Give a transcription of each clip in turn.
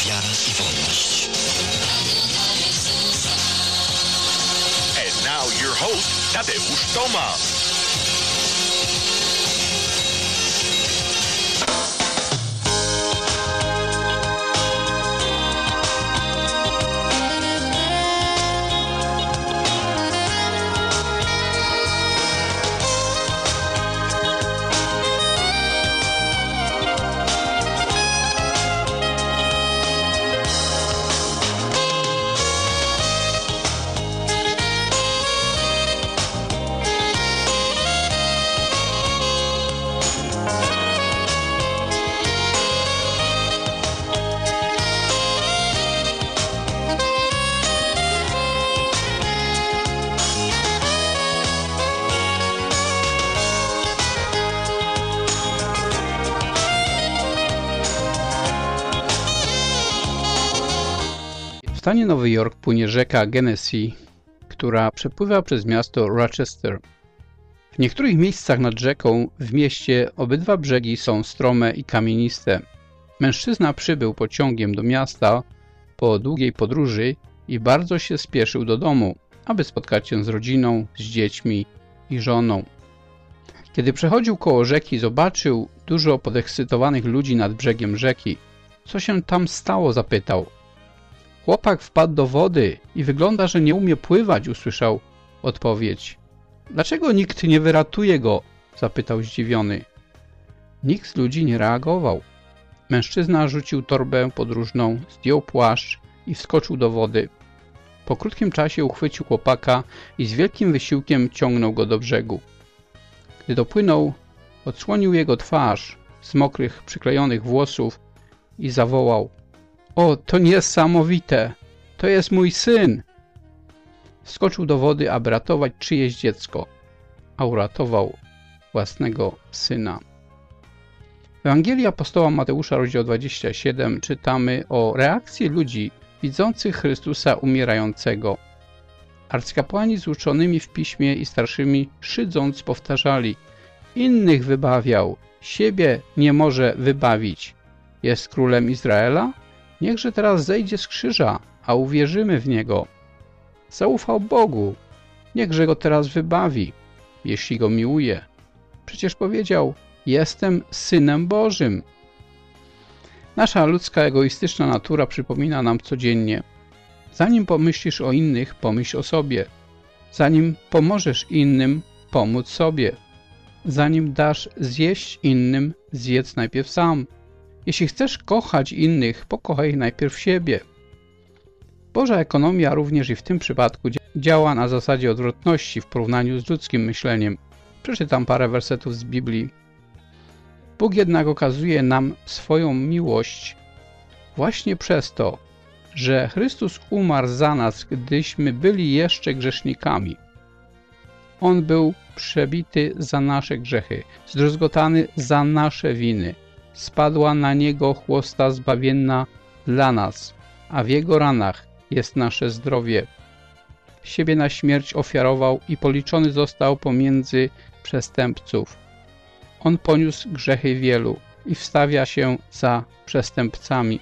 wiara i wolność. And now your host, Tadeusz Tomasz. W stanie Nowy Jork płynie rzeka Genesee, która przepływa przez miasto Rochester. W niektórych miejscach nad rzeką w mieście obydwa brzegi są strome i kamieniste. Mężczyzna przybył pociągiem do miasta po długiej podróży i bardzo się spieszył do domu, aby spotkać się z rodziną, z dziećmi i żoną. Kiedy przechodził koło rzeki, zobaczył dużo podekscytowanych ludzi nad brzegiem rzeki. Co się tam stało? Zapytał. Chłopak wpadł do wody i wygląda, że nie umie pływać, usłyszał odpowiedź. Dlaczego nikt nie wyratuje go? Zapytał zdziwiony. Nikt z ludzi nie reagował. Mężczyzna rzucił torbę podróżną, zdjął płaszcz i wskoczył do wody. Po krótkim czasie uchwycił chłopaka i z wielkim wysiłkiem ciągnął go do brzegu. Gdy dopłynął, odsłonił jego twarz z mokrych, przyklejonych włosów i zawołał. O, to niesamowite! To jest mój syn! Wskoczył do wody, aby ratować czyjeś dziecko, a uratował własnego syna. W Ewangelii apostoła Mateusza, rozdział 27, czytamy o reakcji ludzi widzących Chrystusa umierającego. Arcykapłani z uczonymi w piśmie i starszymi szydząc powtarzali: innych wybawiał, siebie nie może wybawić. Jest królem Izraela? Niechże teraz zejdzie z krzyża, a uwierzymy w Niego. Zaufał Bogu. Niechże Go teraz wybawi, jeśli Go miłuje. Przecież powiedział, jestem Synem Bożym. Nasza ludzka, egoistyczna natura przypomina nam codziennie. Zanim pomyślisz o innych, pomyśl o sobie. Zanim pomożesz innym, pomóc sobie. Zanim dasz zjeść innym, zjedz najpierw sam. Jeśli chcesz kochać innych, pokochaj najpierw siebie. Boża ekonomia również i w tym przypadku działa na zasadzie odwrotności w porównaniu z ludzkim myśleniem. Przeczytam parę wersetów z Biblii. Bóg jednak okazuje nam swoją miłość właśnie przez to, że Chrystus umarł za nas, gdyśmy byli jeszcze grzesznikami. On był przebity za nasze grzechy, zdruzgotany za nasze winy. Spadła na Niego chłosta zbawienna dla nas, a w Jego ranach jest nasze zdrowie. Siebie na śmierć ofiarował i policzony został pomiędzy przestępców. On poniósł grzechy wielu i wstawia się za przestępcami.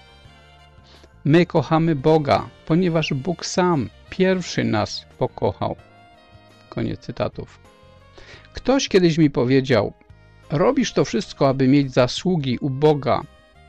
My kochamy Boga, ponieważ Bóg sam pierwszy nas pokochał. Koniec cytatów. Ktoś kiedyś mi powiedział: robisz to wszystko, aby mieć zasługi u Boga.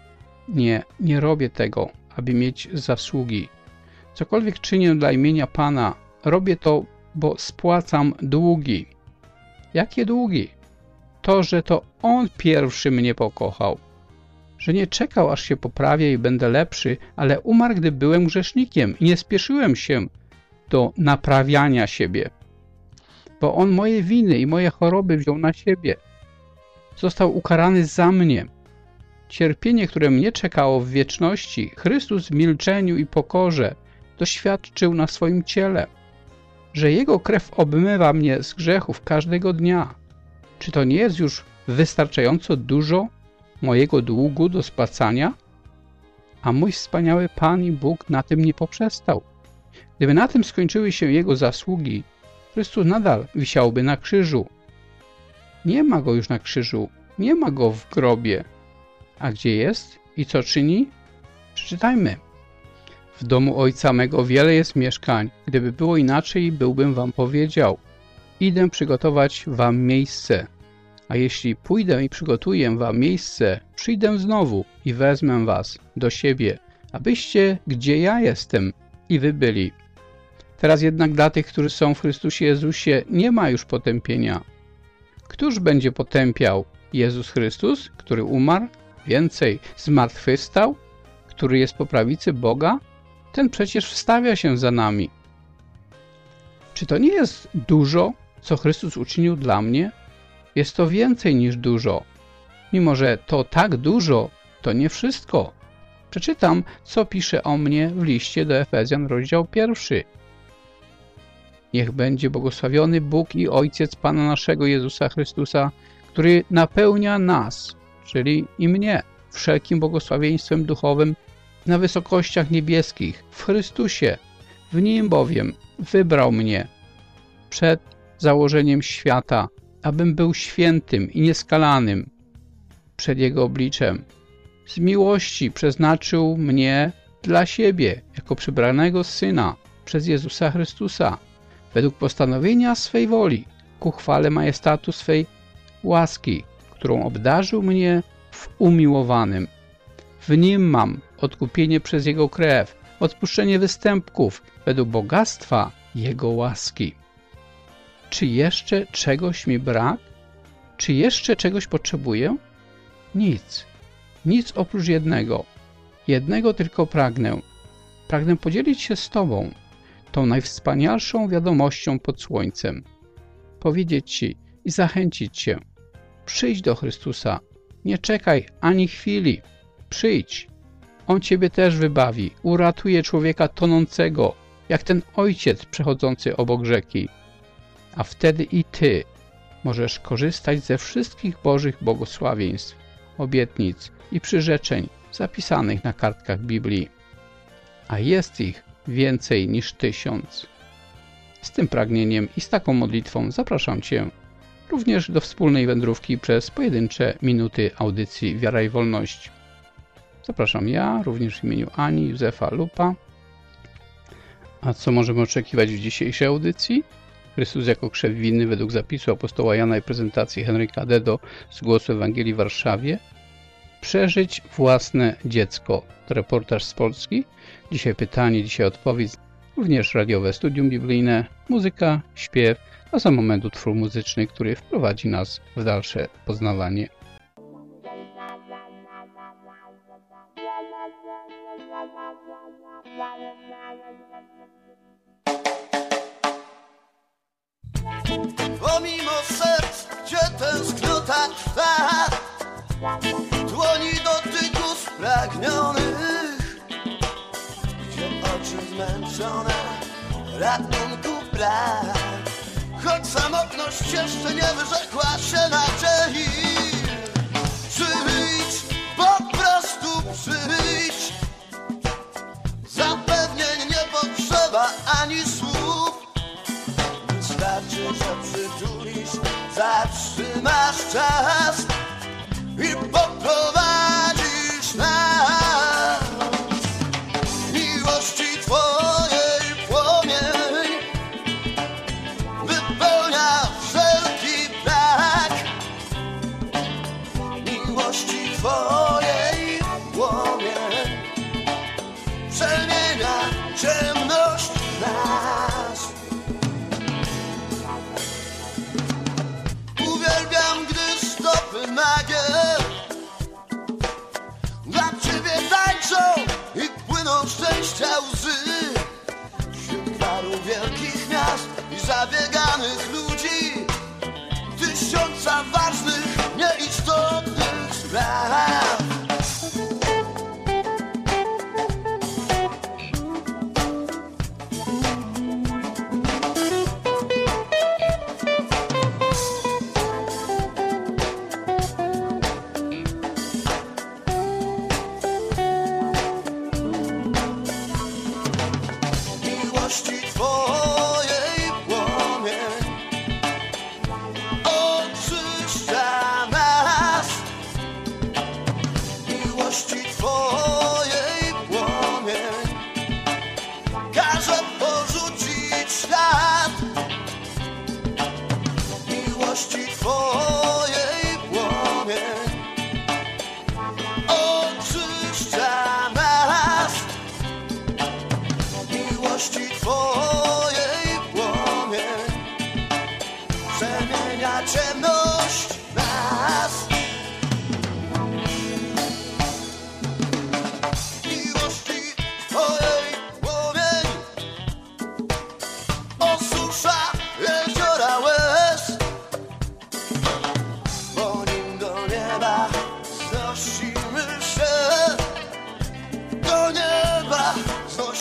Nie robię tego, aby mieć zasługi. Cokolwiek czynię dla imienia Pana, robię to, bo spłacam długi. Jakie długi? To, że to On pierwszy mnie pokochał. Że nie czekał, aż się poprawię i będę lepszy, ale umarł, gdy byłem grzesznikiem i nie spieszyłem się do naprawiania siebie. Bo On moje winy i moje choroby wziął na siebie. Został ukarany za mnie. Cierpienie, które mnie czekało w wieczności, Chrystus w milczeniu i pokorze doświadczył na swoim ciele. Że Jego krew obmywa mnie z grzechów każdego dnia. Czy to nie jest już wystarczająco dużo mojego długu do spłacania? A mój wspaniały Pan i Bóg na tym nie poprzestał. Gdyby na tym skończyły się Jego zasługi, Chrystus nadal wisiałby na krzyżu. Nie ma Go już na krzyżu, nie ma Go w grobie. A gdzie jest i co czyni? Przeczytajmy. W domu Ojca mego wiele jest mieszkań. Gdyby było inaczej, byłbym wam powiedział. Idę przygotować wam miejsce. A jeśli pójdę i przygotuję wam miejsce, przyjdę znowu i wezmę was do siebie, abyście, gdzie ja jestem, i wy byli. Teraz jednak dla tych, którzy są w Chrystusie Jezusie, nie ma już potępienia. Któż będzie potępiał? Jezus Chrystus, który umarł? Więcej, zmartwychwstał? Który jest po prawicy Boga? Ten przecież wstawia się za nami. Czy to nie jest dużo, co Chrystus uczynił dla mnie? Jest to więcej niż dużo. Mimo że to tak dużo, to nie wszystko. Przeczytam, co pisze o mnie w liście do Efezjan, rozdział 1. Niech będzie błogosławiony Bóg i Ojciec Pana naszego Jezusa Chrystusa, który napełnia nas, czyli i mnie, wszelkim błogosławieństwem duchowym na wysokościach niebieskich, w Chrystusie. W Nim bowiem wybrał mnie przed założeniem świata, abym był świętym i nieskalanym przed Jego obliczem. Z miłości przeznaczył mnie dla siebie, jako przybranego Syna, przez Jezusa Chrystusa, według postanowienia swej woli, ku chwale majestatu swej łaski, którą obdarzył mnie w umiłowanym. W Nim mam odkupienie przez Jego krew, odpuszczenie występków według bogactwa Jego łaski. Czy jeszcze czegoś mi brak? Czy jeszcze czegoś potrzebuję? Nic. Nic oprócz jednego. Jednego tylko pragnę. Pragnę podzielić się z Tobą tą najwspanialszą wiadomością pod słońcem. Powiedzieć Ci i zachęcić Cię. Przyjdź do Chrystusa. Nie czekaj ani chwili. Przyjdź. On Ciebie też wybawi. Uratuje człowieka tonącego, jak ten ojciec przechodzący obok rzeki. A wtedy i Ty możesz korzystać ze wszystkich Bożych błogosławieństw, obietnic i przyrzeczeń zapisanych na kartkach Biblii. A jest ich więcej niż 1000. Z tym pragnieniem i z taką modlitwą zapraszam Cię również do wspólnej wędrówki przez pojedyncze minuty audycji Wiara i Wolność. Zapraszam ja, również w imieniu Ani Józefa Lupa. A co możemy oczekiwać w dzisiejszej audycji? Chrystus jako krzew winny według zapisu apostoła Jana i prezentacji Henryka Dedo z Głosu Ewangelii w Warszawie. Przeżyć własne dziecko. To reportaż z Polski. Dzisiaj pytanie, dzisiaj odpowiedź. Również radiowe studium biblijne, muzyka, śpiew, a za moment utwór muzyczny, który wprowadzi nas w dalsze poznawanie. Pomimo serc, gdzie tęsknota trwa, dłoni dotyku spragnionych, gdzie oczy zmęczone ratunku brak, choć samotność jeszcze nie wyrzekła się nadziei. Przyjdź, po prostu przyjdź, zapewnień nie potrzeba ani słów. Wystarczy, że przytulisz, zatrzymasz czas i poprowadzisz nas. Miłości Twojej płomień wypełnia wszelki brak. Miłości Twojej płomień przemienia ciemność w nas. Uwielbiam, gdy stopy nagie dla Ciebie tańczą i płyną szczęścia łzy. Wśród gwaru wielkich miast i zabieganych ludzi, tysiąca ważnych, nieistotnych spraw. Twojej płomień oczyszcza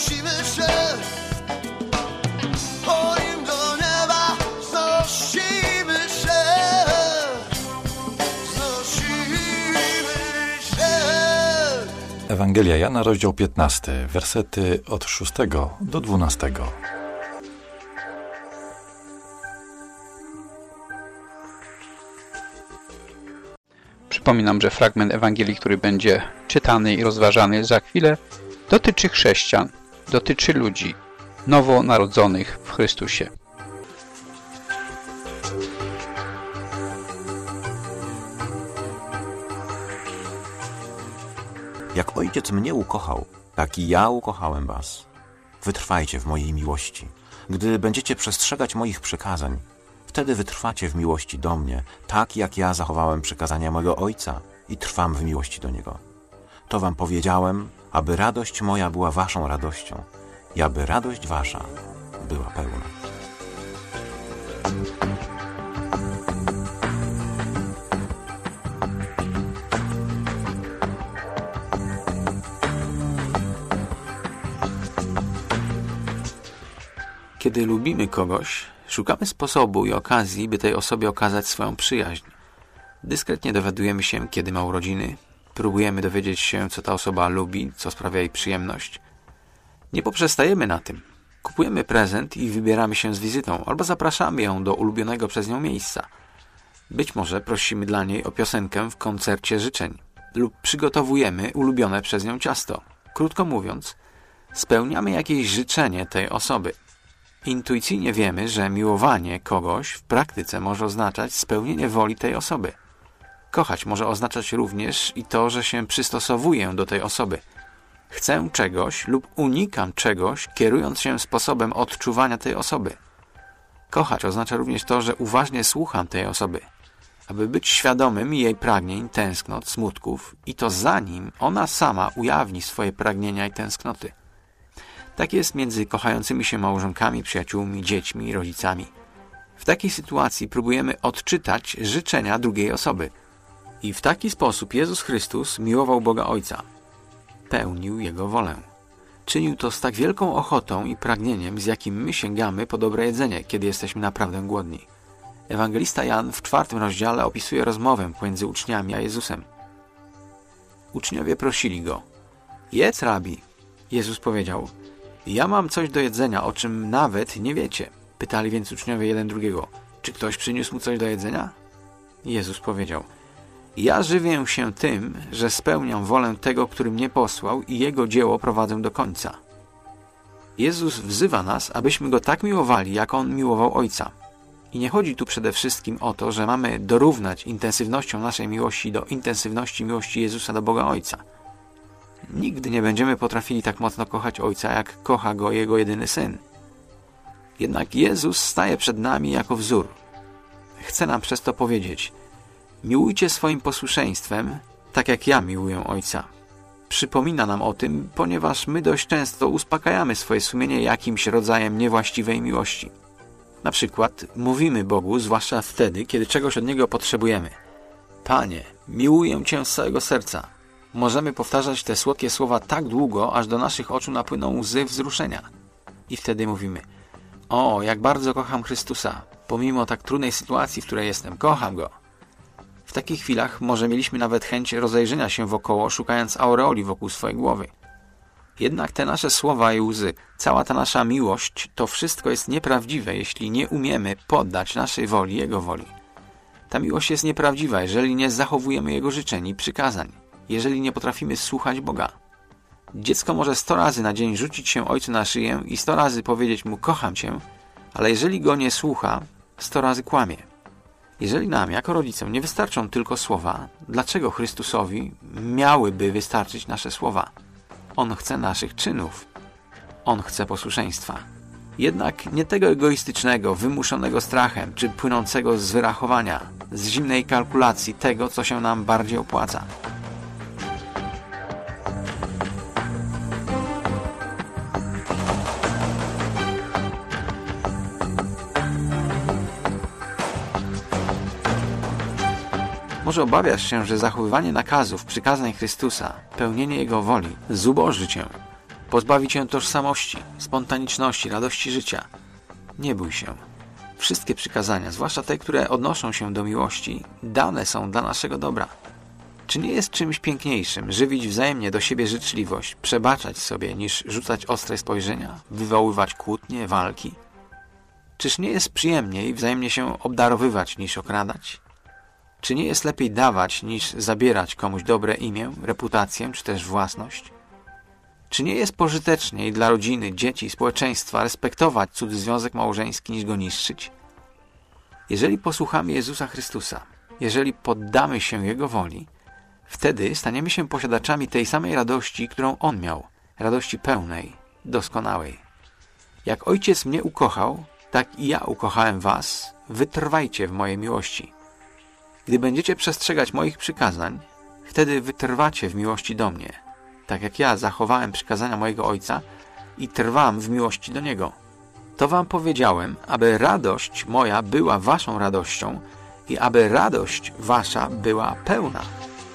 znosimy się, po nim do nieba znosimy się, znosimy się. Ewangelia Jana, rozdział 15, wersety od 6 do 12. Przypominam, że fragment Ewangelii, który będzie czytany i rozważany za chwilę, dotyczy chrześcijan, dotyczy ludzi nowonarodzonych w Chrystusie. Jak Ojciec mnie ukochał, tak i ja ukochałem was. Wytrwajcie w mojej miłości. Gdy będziecie przestrzegać moich przykazań, wtedy wytrwacie w miłości do mnie, tak jak ja zachowałem przykazania mojego Ojca i trwam w miłości do Niego. To wam powiedziałem, aby radość moja była waszą radością i aby radość wasza była pełna. Kiedy lubimy kogoś, szukamy sposobu i okazji, by tej osobie okazać swoją przyjaźń. Dyskretnie dowiadujemy się, kiedy ma urodziny, próbujemy dowiedzieć się, co ta osoba lubi, co sprawia jej przyjemność. Nie poprzestajemy na tym. Kupujemy prezent i wybieramy się z wizytą, albo zapraszamy ją do ulubionego przez nią miejsca. Być może prosimy dla niej o piosenkę w koncercie życzeń lub przygotowujemy ulubione przez nią ciasto. Krótko mówiąc, spełniamy jakieś życzenie tej osoby. Intuicyjnie wiemy, że miłowanie kogoś w praktyce może oznaczać spełnienie woli tej osoby. Kochać może oznaczać również i to, że się przystosowuję do tej osoby. Chcę czegoś lub unikam czegoś, kierując się sposobem odczuwania tej osoby. Kochać oznacza również to, że uważnie słucham tej osoby, aby być świadomym jej pragnień, tęsknot, smutków i to zanim ona sama ujawni swoje pragnienia i tęsknoty. Tak jest między kochającymi się małżonkami, przyjaciółmi, dziećmi, rodzicami. W takiej sytuacji próbujemy odczytać życzenia drugiej osoby. I w taki sposób Jezus Chrystus miłował Boga Ojca. Pełnił Jego wolę. Czynił to z tak wielką ochotą i pragnieniem, z jakim my sięgamy po dobre jedzenie, kiedy jesteśmy naprawdę głodni. Ewangelista Jan w 4 rozdziale opisuje rozmowę pomiędzy uczniami a Jezusem. Uczniowie prosili Go: jedz, Rabi. Jezus powiedział: ja mam coś do jedzenia, o czym nawet nie wiecie. Pytali więc uczniowie jeden drugiego: czy ktoś przyniósł mu coś do jedzenia? Jezus powiedział: ja żywię się tym, że spełniam wolę tego, który mnie posłał i Jego dzieło prowadzę do końca. Jezus wzywa nas, abyśmy Go tak miłowali, jak On miłował Ojca. I nie chodzi tu przede wszystkim o to, że mamy dorównać intensywnością naszej miłości do intensywności miłości Jezusa do Boga Ojca. Nigdy nie będziemy potrafili tak mocno kochać Ojca, jak kocha Go Jego jedyny Syn. Jednak Jezus staje przed nami jako wzór. Chce nam przez to powiedzieć: miłujcie swoim posłuszeństwem, tak jak ja miłuję Ojca. Przypomina nam o tym, ponieważ my dość często uspokajamy swoje sumienie jakimś rodzajem niewłaściwej miłości. Na przykład mówimy Bogu, zwłaszcza wtedy, kiedy czegoś od Niego potrzebujemy: Panie, miłuję Cię z całego serca. Możemy powtarzać te słodkie słowa tak długo, aż do naszych oczu napłyną łzy wzruszenia. I wtedy mówimy: o, jak bardzo kocham Chrystusa, pomimo tak trudnej sytuacji, w której jestem, kocham Go. W takich chwilach może mieliśmy nawet chęć rozejrzenia się wokoło, szukając aureoli wokół swojej głowy. Jednak te nasze słowa i łzy, cała ta nasza miłość, to wszystko jest nieprawdziwe, jeśli nie umiemy poddać naszej woli Jego woli. Ta miłość jest nieprawdziwa, jeżeli nie zachowujemy Jego życzeń i przykazań, jeżeli nie potrafimy słuchać Boga. Dziecko może 100 razy na dzień rzucić się ojcu na szyję i 100 razy powiedzieć mu: kocham cię, ale jeżeli go nie słucha, 100 razy kłamie. Jeżeli nam, jako rodzicom, nie wystarczą tylko słowa, dlaczego Chrystusowi miałyby wystarczyć nasze słowa? On chce naszych czynów. On chce posłuszeństwa. Jednak nie tego egoistycznego, wymuszonego strachem, czy płynącego z wyrachowania, z zimnej kalkulacji tego, co się nam bardziej opłaca. Może obawiasz się, że zachowywanie nakazów, przykazań Chrystusa, pełnienie Jego woli zuboży cię. pozbawi cię tożsamości, spontaniczności, radości życia. Nie bój się. Wszystkie przykazania, zwłaszcza te, które odnoszą się do miłości, dane są dla naszego dobra. Czy nie jest czymś piękniejszym żywić wzajemnie do siebie życzliwość, przebaczać sobie, niż rzucać ostre spojrzenia, wywoływać kłótnie, walki? Czyż nie jest przyjemniej wzajemnie się obdarowywać, niż okradać? Czy nie jest lepiej dawać, niż zabierać komuś dobre imię, reputację, czy też własność? Czy nie jest pożyteczniej dla rodziny, dzieci, społeczeństwa respektować cudzy związek małżeński, niż go niszczyć? Jeżeli posłuchamy Jezusa Chrystusa, jeżeli poddamy się Jego woli, wtedy staniemy się posiadaczami tej samej radości, którą On miał, radości pełnej, doskonałej. Jak Ojciec mnie ukochał, tak i ja ukochałem was, wytrwajcie w mojej miłości. Gdy będziecie przestrzegać moich przykazań, wtedy wytrwacie w miłości do mnie, tak jak ja zachowałem przykazania mojego Ojca i trwam w miłości do Niego. To wam powiedziałem, aby radość moja była waszą radością i aby radość wasza była pełna.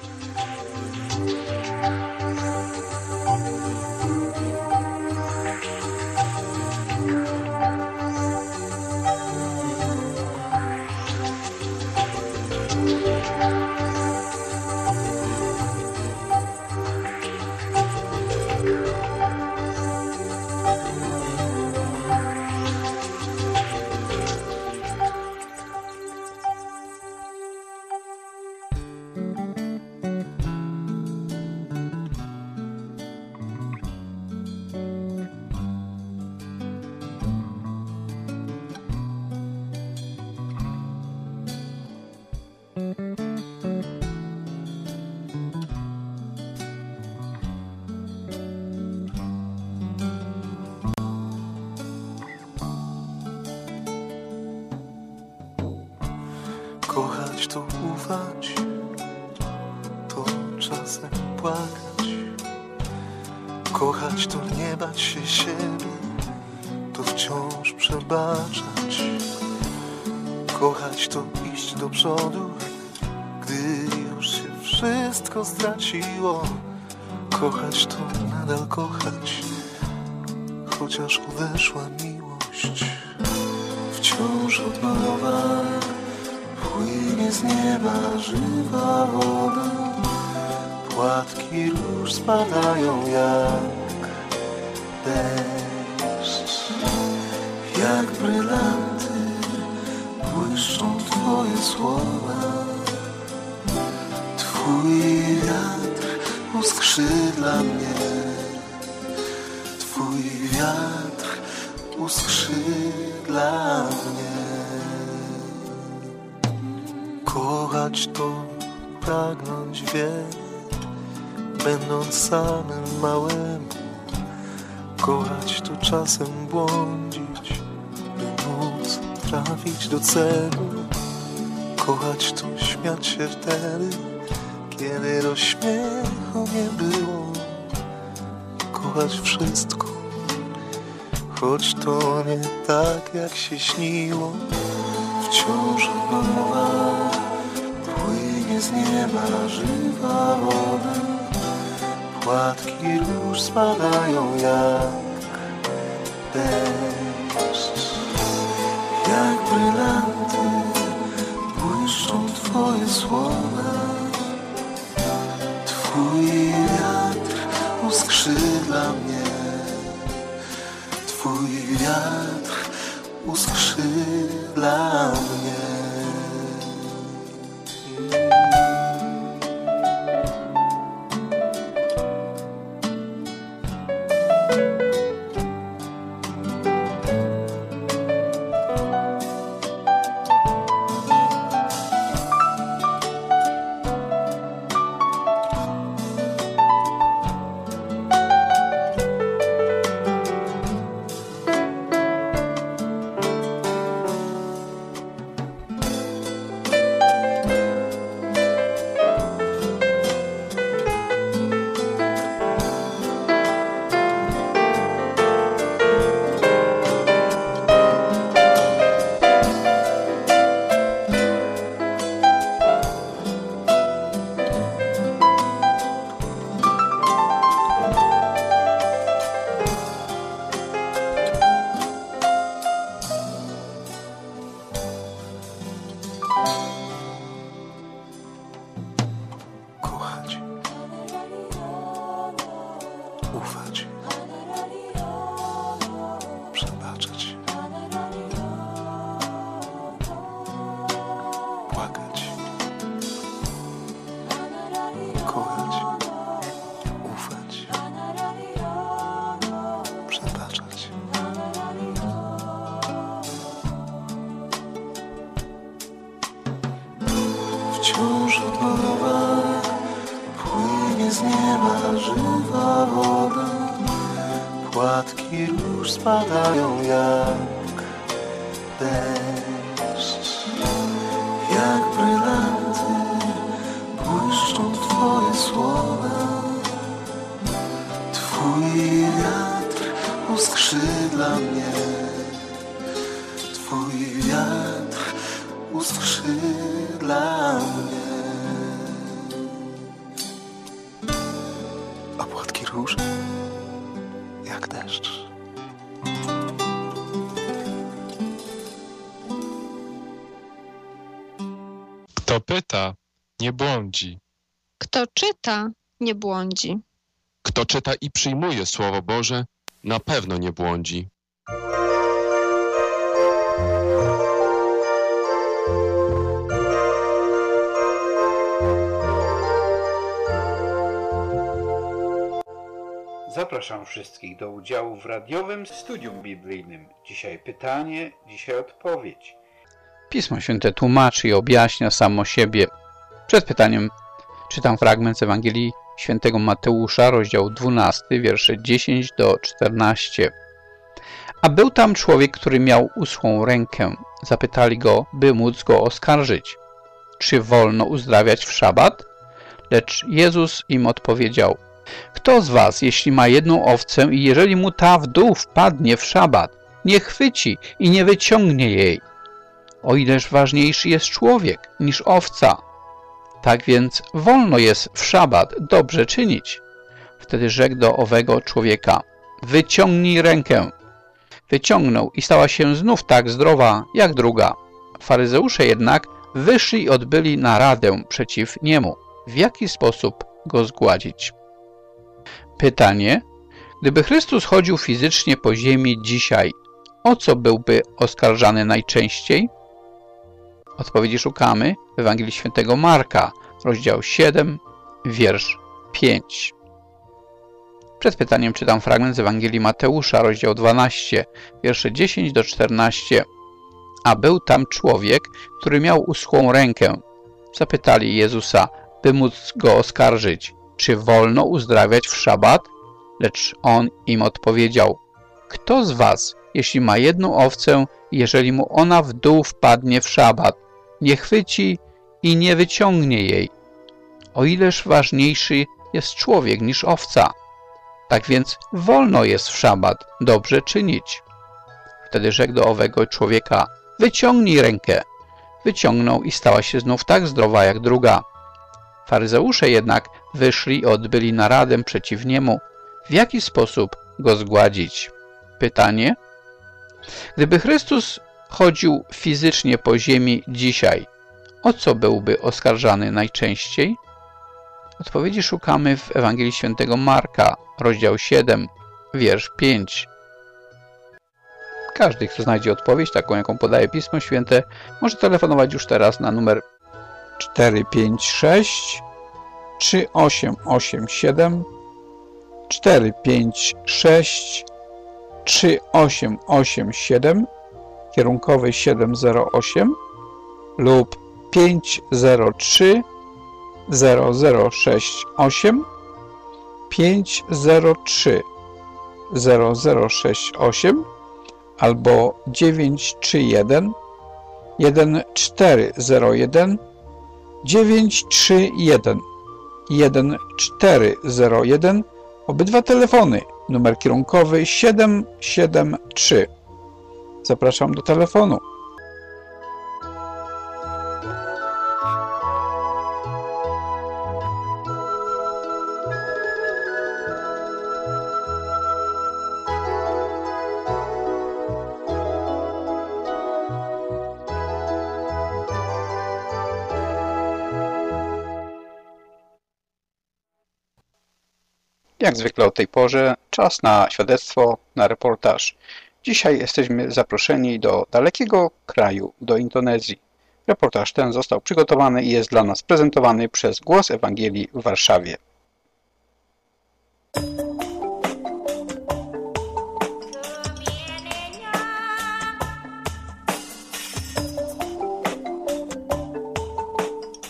Kochać to ufać, to czasem płakać. Kochać to nie bać się siebie, to wciąż przebaczać. Kochać to iść do przodu, gdy już się wszystko straciło. Kochać to nadal kochać, chociaż odeszła miłość. Wciąż od nowa płynie z nieba żywa woda. Płatki róż spadają jak deszcz. Jak brylanty błyszczą twoje słowa. Twój wiatr uskrzydla mnie. Twój wiatr uskrzydla mnie. Kochać to pragnąć wiele, będąc samym małemu. Kochać to czasem błądzić, by móc trafić do celu. Kochać to śmiać się wtedy, kiedy do śmiechu nie było. Kochać wszystko, choć to nie tak jak się śniło. Wciąż od nowa płynie z nieba żywa woda. Płatki róż spadają jak deszcz. Jak brylanty błyszczą twoje słowa. Twój wiatr uskrzydla mnie. Twój wiatr uskrzydla mnie. płatki róż spadają jak deszcz, jak brylanty błyszczą Twoje słowa. Twój wiatr uskrzydla mnie, Twój wiatr uskrzydla mnie. A płatki róż jak deszcz. Kto pyta, nie błądzi. Kto czyta, nie błądzi. Kto czyta i przyjmuje Słowo Boże, na pewno nie błądzi. Zapraszam wszystkich do udziału w radiowym studium biblijnym. Dzisiaj pytanie, dzisiaj odpowiedź. Pismo Święte tłumaczy i objaśnia samo siebie. Przed pytaniem czytam fragment z Ewangelii Świętego Mateusza, rozdział 12, wiersze 10 do 14. A był tam człowiek, który miał uschłą rękę. Zapytali go, by móc go oskarżyć. Czy wolno uzdrawiać w szabat? Lecz Jezus im odpowiedział: kto z was, jeśli ma jedną owcę i jeżeli mu ta w dół wpadnie w szabat, nie chwyci i nie wyciągnie jej? O ileż ważniejszy jest człowiek niż owca. Tak więc wolno jest w szabat dobrze czynić. Wtedy rzekł do owego człowieka: wyciągnij rękę. Wyciągnął i stała się znów tak zdrowa jak druga. Faryzeusze jednak wyszli i odbyli naradę przeciw niemu. W jaki sposób go zgładzić? Pytanie: gdyby Chrystus chodził fizycznie po ziemi dzisiaj, o co byłby oskarżany najczęściej? Odpowiedzi szukamy w Ewangelii Świętego Marka, rozdział 7, wiersz 5. Przed pytaniem czytam fragment z Ewangelii Mateusza, rozdział 12, wiersze 10 do 14. A był tam człowiek, który miał uschłą rękę. Zapytali Jezusa, by móc go oskarżyć: czy wolno uzdrawiać w szabat? Lecz on im odpowiedział: kto z was, jeśli ma jedną owcę, jeżeli mu ona w dół wpadnie w szabat, nie chwyci i nie wyciągnie jej? O ileż ważniejszy jest człowiek niż owca. Tak więc wolno jest w szabat dobrze czynić. Wtedy rzekł do owego człowieka: wyciągnij rękę. Wyciągnął i stała się znów tak zdrowa jak druga. Faryzeusze jednak wyszli i odbyli naradę przeciw niemu. W jaki sposób go zgładzić? Pytanie: gdyby Chrystus chodził fizycznie po ziemi dzisiaj, o co byłby oskarżany najczęściej? Odpowiedzi szukamy w Ewangelii Świętego Marka, rozdział 7, wiersz 5. Każdy, kto znajdzie odpowiedź, taką jaką podaje Pismo Święte, może telefonować już teraz na numer 456 3887 456 3887, kierunkowy 708 lub 503 0068 503 0068 albo 931 1401 931 1401. Obydwa telefony, numer kierunkowy 773. Zapraszam do telefonu. Jak zwykle o tej porze czas na świadectwo, na reportaż. Dzisiaj jesteśmy zaproszeni do dalekiego kraju, do Indonezji. Reportaż ten został przygotowany i jest dla nas prezentowany przez Głos Ewangelii w Warszawie.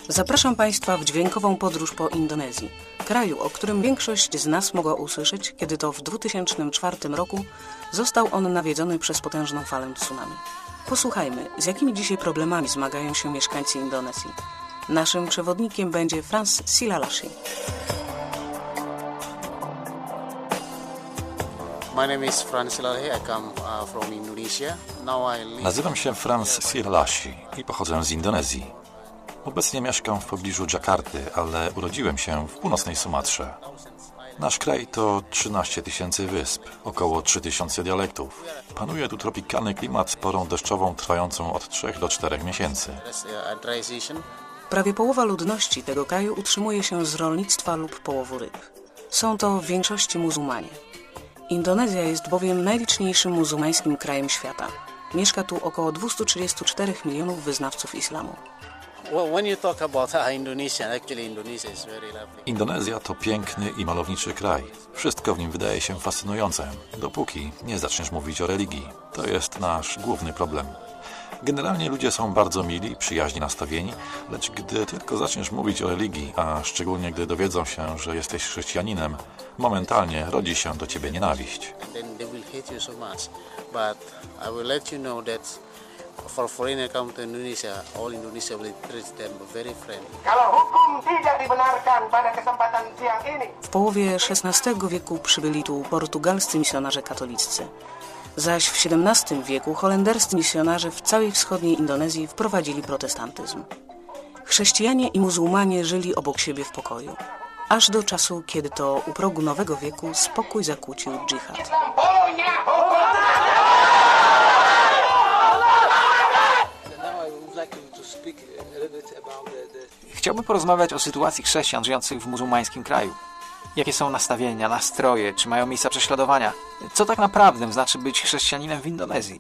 Zapraszam Państwa w dźwiękową podróż po Indonezji, kraju, o którym większość z nas mogła usłyszeć, kiedy to w 2004 roku został on nawiedzony przez potężną falę tsunami. Posłuchajmy, z jakimi dzisiaj problemami zmagają się mieszkańcy Indonezji. Naszym przewodnikiem będzie Frans Silalashi. Nazywam się Frans Silalashi i pochodzę z Indonezji. Obecnie mieszkam w pobliżu Dżakarty, ale urodziłem się w północnej Sumatrze. Nasz kraj to 13 000 wysp, około 3000 dialektów. Panuje tu tropikalny klimat z porą deszczową trwającą od 3 do 4 miesięcy. Prawie połowa ludności tego kraju utrzymuje się z rolnictwa lub połowu ryb. Są to w większości muzułmanie. Indonezja jest bowiem najliczniejszym muzułmańskim krajem świata. Mieszka tu około 234 milionów wyznawców islamu. Indonezja to piękny i malowniczy kraj. Wszystko w nim wydaje się fascynujące, dopóki nie zaczniesz mówić o religii. To jest nasz główny problem. Generalnie ludzie są bardzo mili, przyjaźnie nastawieni, lecz gdy tylko zaczniesz mówić o religii, a szczególnie gdy dowiedzą się, że jesteś chrześcijaninem, momentalnie rodzi się do ciebie nienawiść. For foreigner come to Indonesia, all Indonesia will treat them very friendly. W połowie XVI wieku przybyli tu portugalscy misjonarze katoliccy. Zaś w XVII wieku holenderscy misjonarze w całej wschodniej Indonezji wprowadzili protestantyzm. Chrześcijanie i muzułmanie żyli obok siebie w pokoju, aż do czasu, kiedy to u progu nowego wieku spokój zakłócił dżihad. Chciałbym porozmawiać o sytuacji chrześcijan żyjących w muzułmańskim kraju. Jakie są nastawienia, nastroje, czy mają miejsca prześladowania? Co tak naprawdę znaczy być chrześcijaninem w Indonezji?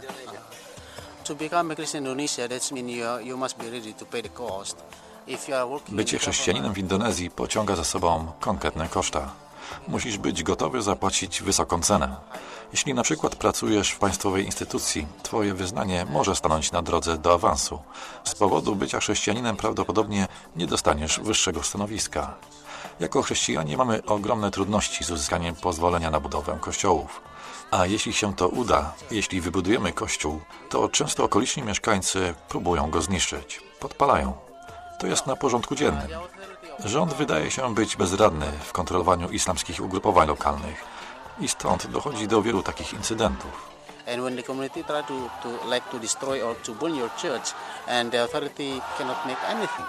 Bycie chrześcijaninem w Indonezji pociąga za sobą konkretne koszta. Musisz być gotowy zapłacić wysoką cenę. Jeśli na przykład pracujesz w państwowej instytucji, twoje wyznanie może stanąć na drodze do awansu. Z powodu bycia chrześcijaninem prawdopodobnie nie dostaniesz wyższego stanowiska. Jako chrześcijanie mamy ogromne trudności z uzyskaniem pozwolenia na budowę kościołów. A jeśli się to uda, jeśli wybudujemy kościół, to często okoliczni mieszkańcy próbują go zniszczyć, podpalają. To jest na porządku dziennym. Rząd wydaje się być bezradny w kontrolowaniu islamskich ugrupowań lokalnych i stąd dochodzi do wielu takich incydentów. And when the community try to destroy or to burn your church, and the authority cannot make anything.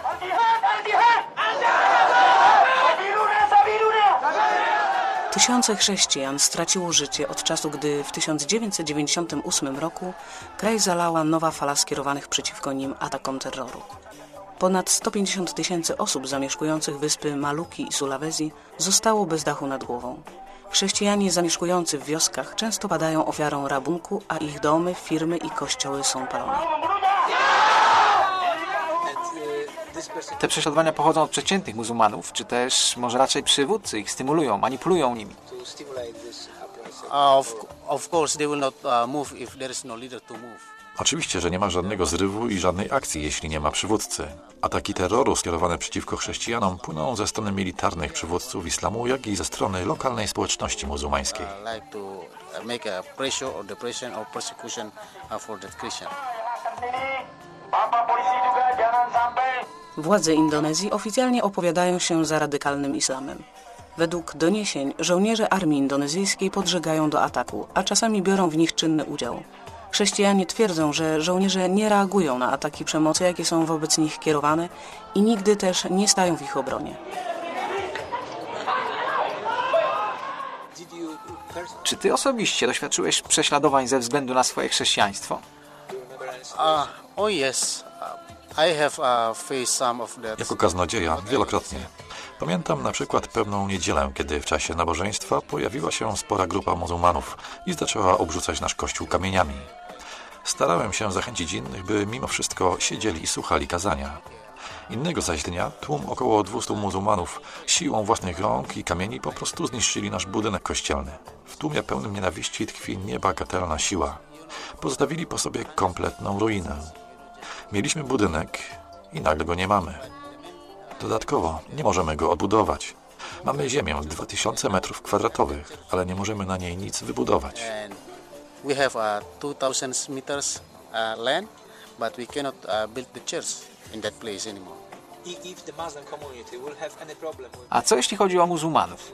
Tysiące chrześcijan straciło życie od czasu, gdy w 1998 roku kraj zalała nowa fala skierowanych przeciwko nim atakom terroru. Ponad 150 000 osób zamieszkujących wyspy Maluki i Sulawesi zostało bez dachu nad głową. Chrześcijanie zamieszkujący w wioskach często padają ofiarą rabunku, a ich domy, firmy i kościoły są palone. Te prześladowania pochodzą od przeciętnych muzułmanów, czy też może raczej przywódcy ich stymulują, manipulują nimi? Of course they will not move if there is no leader to move. Oczywiście, że nie ma żadnego zrywu i żadnej akcji, jeśli nie ma przywódcy. Ataki terroru skierowane przeciwko chrześcijanom płyną ze strony militarnych przywódców islamu, jak i ze strony lokalnej społeczności muzułmańskiej. Władze Indonezji oficjalnie opowiadają się za radykalnym islamem. Według doniesień żołnierze armii indonezyjskiej podżegają do ataku, a czasami biorą w nich czynny udział. Chrześcijanie twierdzą, że żołnierze nie reagują na ataki przemocy, jakie są wobec nich kierowane i nigdy też nie stają w ich obronie. Czy ty osobiście doświadczyłeś prześladowań ze względu na swoje chrześcijaństwo? Jako kaznodzieja wielokrotnie. Pamiętam na przykład pewną niedzielę, kiedy w czasie nabożeństwa pojawiła się spora grupa muzułmanów i zaczęła obrzucać nasz kościół kamieniami. Starałem się zachęcić innych, by mimo wszystko siedzieli i słuchali kazania. Innego zaś dnia tłum około 200 muzułmanów siłą własnych rąk i kamieni po prostu zniszczyli nasz budynek kościelny. W tłumie pełnym nienawiści tkwi niebagatelna siła. Pozostawili po sobie kompletną ruinę. Mieliśmy budynek i nagle go nie mamy. Dodatkowo nie możemy go odbudować. Mamy ziemię 2000 metrów kwadratowych, ale nie możemy na niej nic wybudować. We have 2000 meters land, but we cannot build the church in that place anymore. A co jeśli chodzi o muzułmanów?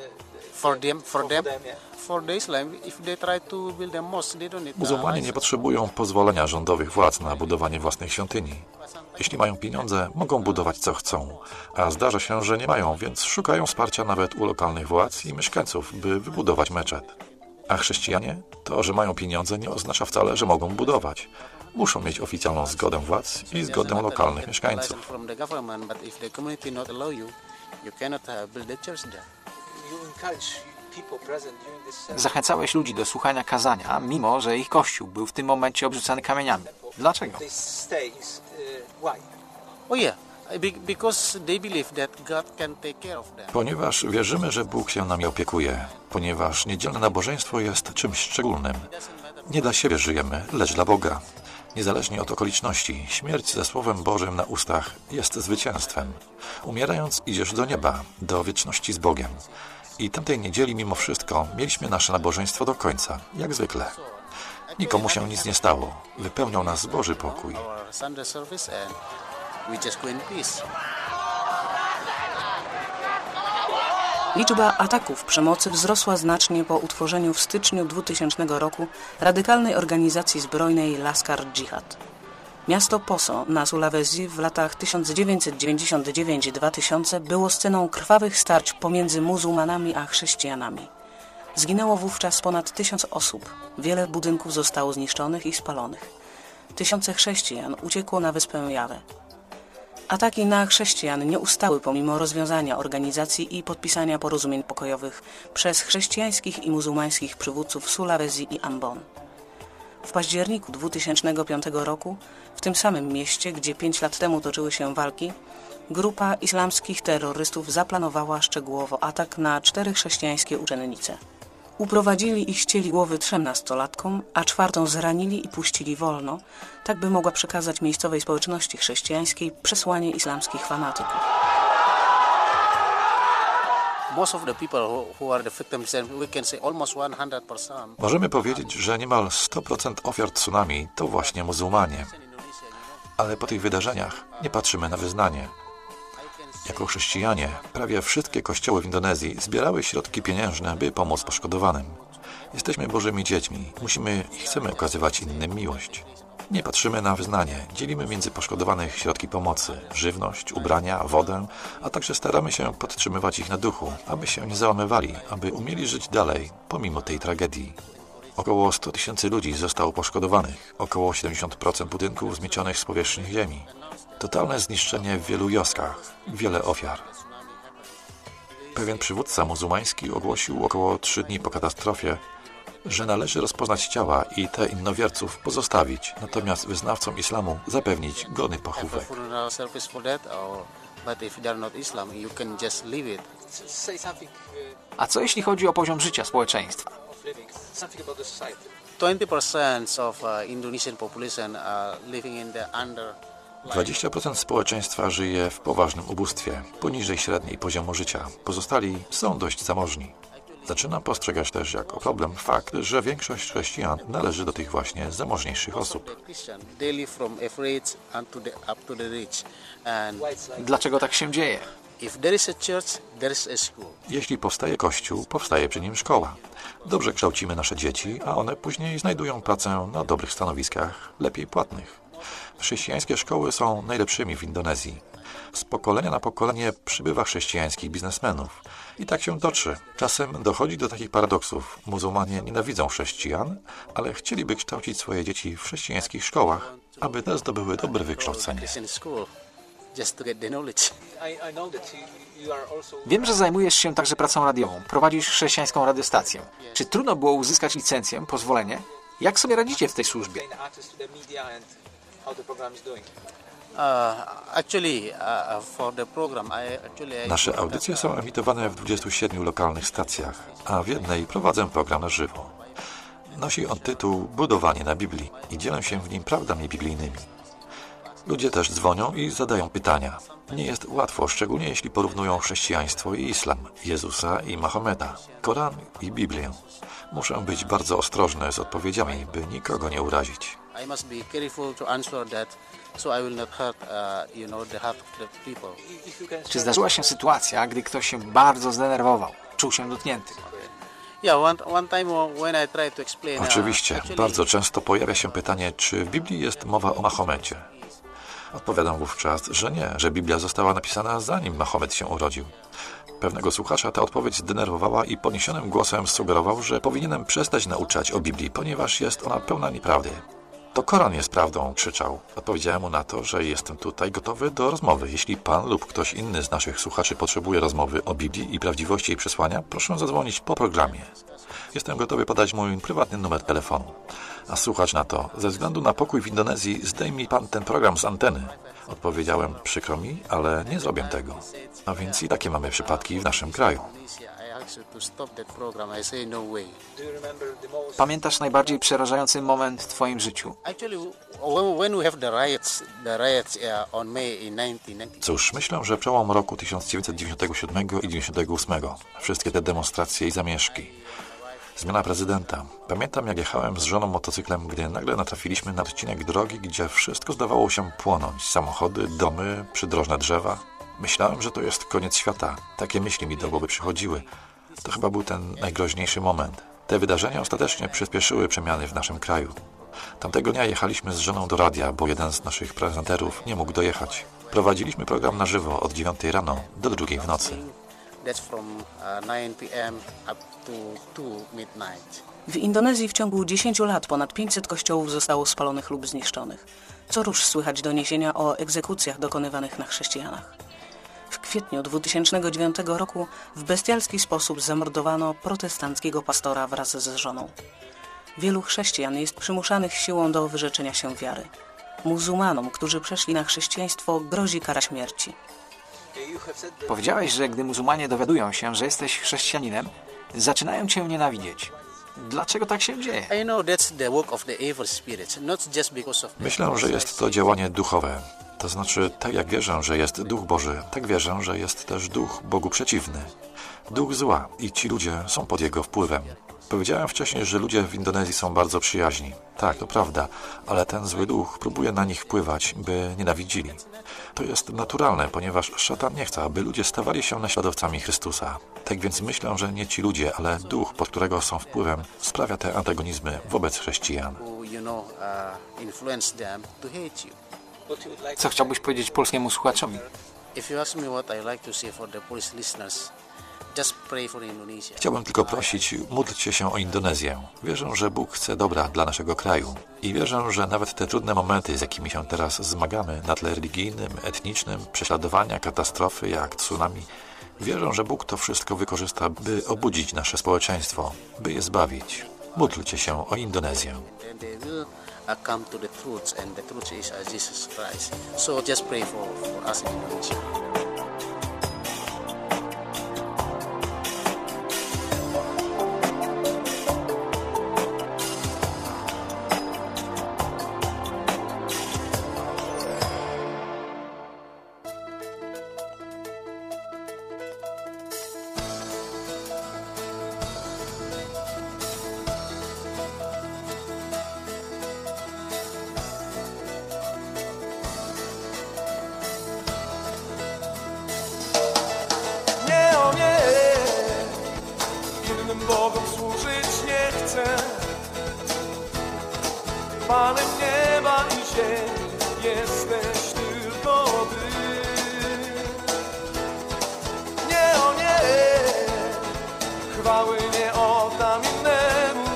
Muzułmanie nie potrzebują pozwolenia rządowych władz na budowanie własnych świątyni. Jeśli mają pieniądze, mogą budować co chcą, a zdarza się, że nie mają, więc szukają wsparcia nawet u lokalnych władz i mieszkańców, by wybudować meczet. A chrześcijanie? To, że mają pieniądze, nie oznacza wcale, że mogą budować. Muszą mieć oficjalną zgodę władz i zgodę lokalnych mieszkańców. Zachęcałeś ludzi do słuchania kazania, mimo że ich kościół był w tym momencie obrzucany kamieniami. Dlaczego? Ponieważ wierzymy, że Bóg się nami opiekuje, ponieważ niedzielne nabożeństwo jest czymś szczególnym. Nie dla siebie żyjemy, lecz dla Boga. Niezależnie od okoliczności, śmierć ze Słowem Bożym na ustach jest zwycięstwem. Umierając, idziesz do nieba, do wieczności z Bogiem. I tamtej niedzieli mimo wszystko mieliśmy nasze nabożeństwo do końca, jak zwykle. Nikomu się nic nie stało. Wypełniał nas Boży pokój. Liczba ataków przemocy wzrosła znacznie po utworzeniu w styczniu 2000 roku radykalnej organizacji zbrojnej Laskar Dżihad. Miasto Poso na Sulawesi w latach 1999-2000 było sceną krwawych starć pomiędzy muzułmanami a chrześcijanami. Zginęło wówczas ponad 1000 osób, wiele budynków zostało zniszczonych i spalonych. Tysiące chrześcijan uciekło na wyspę Jawę. Ataki na chrześcijan nie ustały pomimo rozwiązania organizacji i podpisania porozumień pokojowych przez chrześcijańskich i muzułmańskich przywódców Sulawesi i Ambon. W październiku 2005 roku, w tym samym mieście, gdzie 5 lat temu toczyły się walki, grupa islamskich terrorystów zaplanowała szczegółowo atak na 4 chrześcijańskie uczennice. Uprowadzili i ścieli głowy 3 nastolatkom, a 4 zranili i puścili wolno, tak by mogła przekazać miejscowej społeczności chrześcijańskiej przesłanie islamskich fanatyków. Możemy powiedzieć, że niemal 100% ofiar tsunami to właśnie muzułmanie. Ale po tych wydarzeniach nie patrzymy na wyznanie. Jako chrześcijanie prawie wszystkie kościoły w Indonezji zbierały środki pieniężne, by pomóc poszkodowanym. Jesteśmy Bożymi dziećmi, musimy i chcemy okazywać innym miłość. Nie patrzymy na wyznanie, dzielimy między poszkodowanych środki pomocy, żywność, ubrania, wodę, a także staramy się podtrzymywać ich na duchu, aby się nie załamywali, aby umieli żyć dalej, pomimo tej tragedii. Około 100 000 ludzi zostało poszkodowanych, około 70% budynków zmiecionych z powierzchni ziemi. Totalne zniszczenie w wielu wioskach, wiele ofiar. Pewien przywódca muzułmański ogłosił około 3 dni po katastrofie, że należy rozpoznać ciała i te innowierców pozostawić, natomiast wyznawcom islamu zapewnić godny pochówek. A co jeśli chodzi o poziom życia społeczeństwa? 20% of Indonesian population are living in the under 20% społeczeństwa żyje w poważnym ubóstwie, poniżej średniej poziomu życia. Pozostali są dość zamożni. Zaczynam postrzegać też jako problem fakt, że większość chrześcijan należy do tych właśnie zamożniejszych osób. Dlaczego tak się dzieje? Jeśli powstaje kościół, powstaje przy nim szkoła. Dobrze kształcimy nasze dzieci, a one później znajdują pracę na dobrych stanowiskach, lepiej płatnych. Chrześcijańskie szkoły są najlepszymi w Indonezji. Z pokolenia na pokolenie przybywa chrześcijańskich biznesmenów. I tak się toczy. Czasem dochodzi do takich paradoksów. Muzułmanie nienawidzą chrześcijan, ale chcieliby kształcić swoje dzieci w chrześcijańskich szkołach, aby te zdobyły dobre wykształcenie. Wiem, że zajmujesz się także pracą radiową. Prowadzisz chrześcijańską radiostację. Czy trudno było uzyskać licencję, pozwolenie? Jak sobie radzicie w tej służbie? Nasze audycje są emitowane w 27 lokalnych stacjach, a w jednej prowadzę program na żywo. Nosi on tytuł Budowanie na Biblii i dzielę się w nim prawdami biblijnymi. Ludzie też dzwonią i zadają pytania. Nie jest łatwo, szczególnie jeśli porównują chrześcijaństwo i islam, Jezusa i Mahometa, Koran i Biblię. Muszę być bardzo ostrożny z odpowiedziami, by nikogo nie urazić. I must be careful to answer that, so I will not hurt, the heart of the people. Czy zdarzyła się sytuacja, gdy ktoś się bardzo zdenerwował, czuł się dotknięty? Yeah, one time when I tried to explain. Oczywiście, bardzo często pojawia się pytanie, czy w Biblii jest mowa o Mahomecie. Odpowiadam wówczas, że nie, że Biblia została napisana zanim Mahomet się urodził. Pewnego słuchacza ta odpowiedź zdenerwowała i podniesionym głosem sugerował, że powinienem przestać nauczać o Biblii, ponieważ jest ona pełna nieprawdy. To Koran jest prawdą, krzyczał. Odpowiedziałem mu na to, że jestem tutaj gotowy do rozmowy. Jeśli pan lub ktoś inny z naszych słuchaczy potrzebuje rozmowy o Biblii i prawdziwości jej przesłania, proszę zadzwonić po programie. Jestem gotowy podać mój prywatny numer telefonu. A słuchacz na to, ze względu na pokój w Indonezji, zdejmij pan ten program z anteny. Odpowiedziałem, przykro mi, ale nie zrobię tego. A więc i takie mamy przypadki w naszym kraju. Pamiętasz najbardziej przerażający moment w twoim życiu? Cóż, myślę, że przełom roku 1997 i 1998. Wszystkie te demonstracje i zamieszki. Zmiana prezydenta. Pamiętam, jak jechałem z żoną motocyklem, gdy nagle natrafiliśmy na odcinek drogi, gdzie wszystko zdawało się płonąć. Samochody, domy, przydrożne drzewa. Myślałem, że to jest koniec świata. Takie myśli mi do głowy przychodziły. To chyba był ten najgroźniejszy moment. Te wydarzenia ostatecznie przyspieszyły przemiany w naszym kraju. Tamtego dnia jechaliśmy z żoną do radia, bo jeden z naszych prezenterów nie mógł dojechać. Prowadziliśmy program na żywo od 9 rano do 2 w nocy. W Indonezji w ciągu 10 lat ponad 500 kościołów zostało spalonych lub zniszczonych. Co rusz słychać doniesienia o egzekucjach dokonywanych na chrześcijanach. W kwietniu 2009 roku w bestialski sposób zamordowano protestanckiego pastora wraz ze żoną. Wielu chrześcijan jest przymuszanych siłą do wyrzeczenia się wiary. Muzułmanom, którzy przeszli na chrześcijaństwo, grozi kara śmierci. Powiedziałeś, że gdy muzułmanie dowiadują się, że jesteś chrześcijaninem, zaczynają cię nienawidzieć. Dlaczego tak się dzieje? Myślę, że jest to działanie duchowe. To znaczy, tak jak wierzę, że jest Duch Boży, tak wierzę, że jest też Duch Bogu przeciwny. Duch zła i ci ludzie są pod jego wpływem. Powiedziałem wcześniej, że ludzie w Indonezji są bardzo przyjaźni. Tak, to prawda, ale ten zły duch próbuje na nich wpływać, by nienawidzili. To jest naturalne, ponieważ szatan nie chce, aby ludzie stawali się naśladowcami Chrystusa. Tak więc myślę, że nie ci ludzie, ale duch, pod którego są wpływem, sprawia te antagonizmy wobec chrześcijan. Co chciałbyś powiedzieć polskiemu słuchaczowi? Chciałbym tylko prosić, módlcie się o Indonezję. Wierzę, że Bóg chce dobra dla naszego kraju. I wierzę, że nawet te trudne momenty, z jakimi się teraz zmagamy na tle religijnym, etnicznym, prześladowania, katastrofy jak tsunami, wierzę, że Bóg to wszystko wykorzysta, by obudzić nasze społeczeństwo, by je zbawić. Módlcie się o Indonezję. Come to the truth, and the truth is Jesus Christ. So just pray for us in Indonesia. Bogom służyć nie chcę. Panem nieba i ziemi jesteś tylko Ty. Nie, o nie, chwały nie oddam innemu,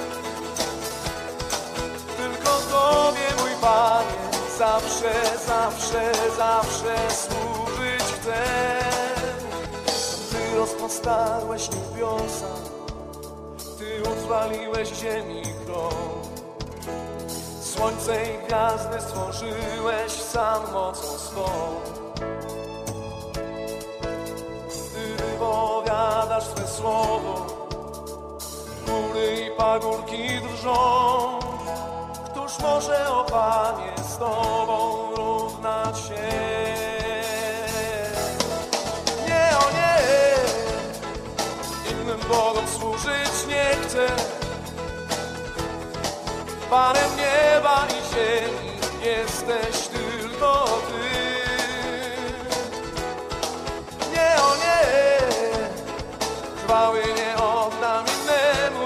tylko Tobie, mój Panie, zawsze, zawsze, zawsze służyć chcę. Ty rozpostarłeś niebiosa, Ty utrwaliłeś ziemi krąg. Słońce i gwiazdy stworzyłeś sam mocą swą. Ty wypowiadasz swe słowo, góry i pagórki drżą. Któż może, o Panie, z Tobą Bogom służyć nie chcę. Panem nieba i ziemi jesteś tylko Ty. Nie, o nie, chwały nie oddam innemu,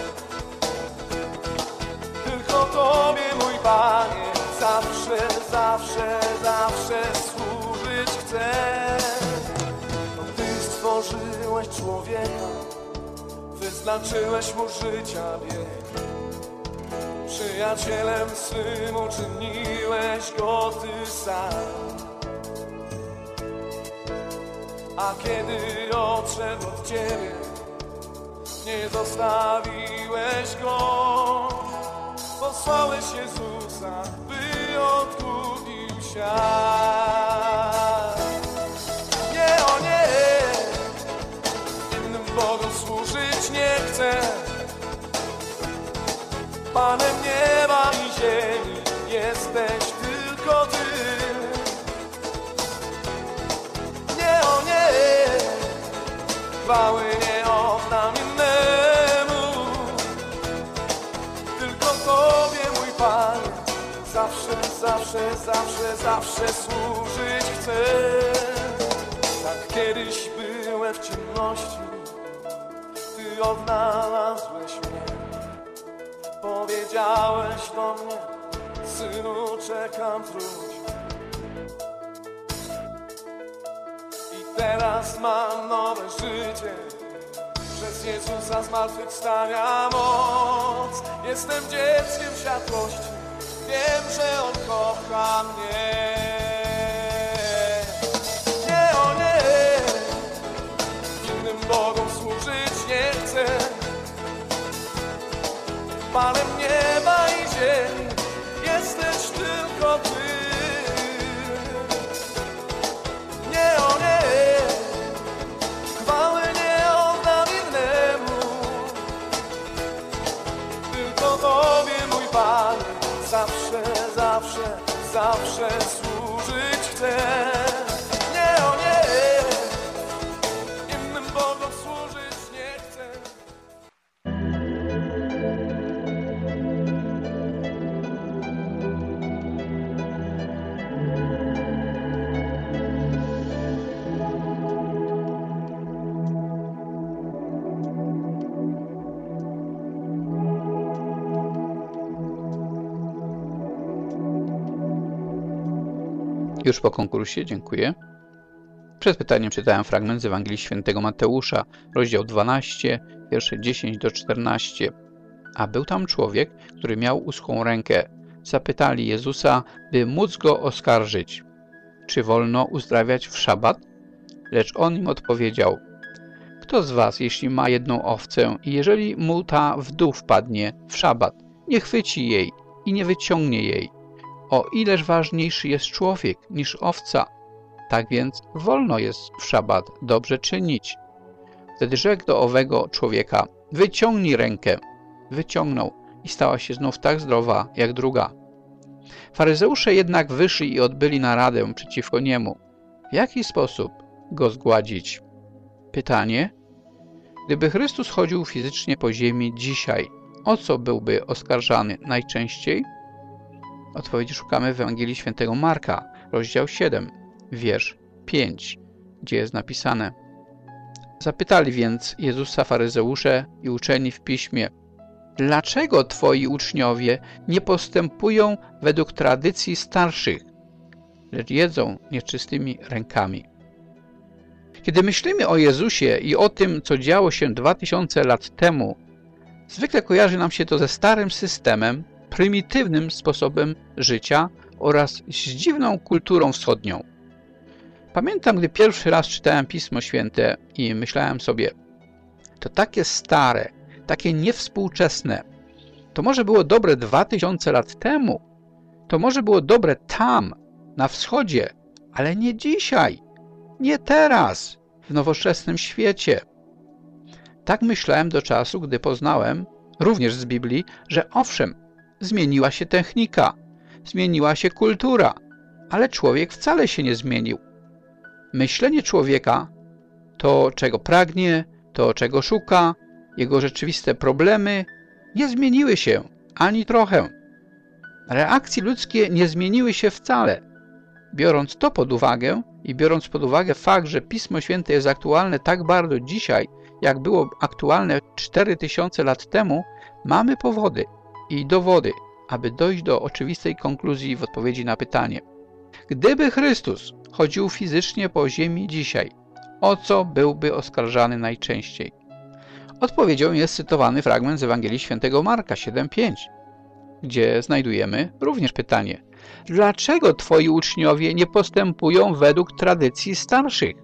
tylko Tobie, mój Panie, zawsze, zawsze, zawsze służyć chcę. Ty stworzyłeś człowieka, wyznaczyłeś mu życia bieg. Przyjacielem swym uczyniłeś go Ty sam. A kiedy odszedł od Ciebie, nie zostawiłeś go. Posłałeś Jezusa, by odkupił świat. Nie, o nie, innym Bogom służyć nie chcę. Panem nieba i ziemi jesteś tylko Ty. Nie, o nie, chwały nie oddam innemu, tylko Tobie, mój Panie, zawsze, zawsze, zawsze, zawsze służyć chcę. Tak kiedyś byłem w ciemności, Ty odnalazłeś mnie. Powiedziałeś do mnie, synu, czekam, wróć. I teraz mam nowe życie, przez Jezusa zmartwychwstania moc. Jestem dzieckiem światłości, wiem, że On kocha mnie. Nie, o nie, innym Bogom służyć nie chcę. Panem nieba i ziemi jesteś tylko Ty. Nie, o nie, chwały nie oddam innemu, tylko Tobie, mój Panie, zawsze, zawsze, zawsze służyć chcę. Nie, o nie, innym Bogom służyć nie chcę. Już po konkursie, dziękuję. Przed pytaniem czytałem fragment z Ewangelii Świętego Mateusza, rozdział 12, wiersze 10 do 14. A był tam człowiek, który miał uschłą rękę. Zapytali Jezusa, by móc go oskarżyć. Czy wolno uzdrawiać w szabat? Lecz on im odpowiedział: kto z was, jeśli ma jedną owcę i jeżeli mu ta w dół wpadnie w szabat, nie chwyci jej i nie wyciągnie jej? O ileż ważniejszy jest człowiek niż owca. Tak więc wolno jest w szabat dobrze czynić. Wtedy rzekł do owego człowieka: wyciągnij rękę. Wyciągnął i stała się znów tak zdrowa jak druga. Faryzeusze jednak wyszli i odbyli naradę przeciwko niemu. W jaki sposób go zgładzić? Pytanie: gdyby Chrystus chodził fizycznie po ziemi dzisiaj, o co byłby oskarżany najczęściej? Odpowiedzi szukamy w Ewangelii Świętego Marka, rozdział 7, wiersz 5, gdzie jest napisane: zapytali więc Jezusa faryzeusze i uczeni w piśmie: dlaczego twoi uczniowie nie postępują według tradycji starszych, lecz jedzą nieczystymi rękami? Kiedy myślimy o Jezusie i o tym, co działo się 2000 lat temu, zwykle kojarzy nam się to ze starym systemem, prymitywnym sposobem życia oraz z dziwną kulturą wschodnią. Pamiętam, gdy pierwszy raz czytałem Pismo Święte i myślałem sobie: to takie stare, takie niewspółczesne. To może było dobre 2000 lat temu. To może było dobre tam, na wschodzie, ale nie dzisiaj. Nie teraz, w nowoczesnym świecie. Tak myślałem do czasu, gdy poznałem, również z Biblii, że owszem, zmieniła się technika, zmieniła się kultura, ale człowiek wcale się nie zmienił. Myślenie człowieka, to czego pragnie, to, czego szuka, jego rzeczywiste problemy nie zmieniły się ani trochę. Reakcje ludzkie nie zmieniły się wcale. Biorąc to pod uwagę i biorąc pod uwagę fakt, że Pismo Święte jest aktualne tak bardzo dzisiaj, jak było aktualne 4000 lat temu, mamy powody i dowody, aby dojść do oczywistej konkluzji w odpowiedzi na pytanie. Gdyby Chrystus chodził fizycznie po ziemi dzisiaj, o co byłby oskarżany najczęściej? Odpowiedzią jest cytowany fragment z Ewangelii Świętego Marka 7:5, gdzie znajdujemy również pytanie: dlaczego twoi uczniowie nie postępują według tradycji starszych?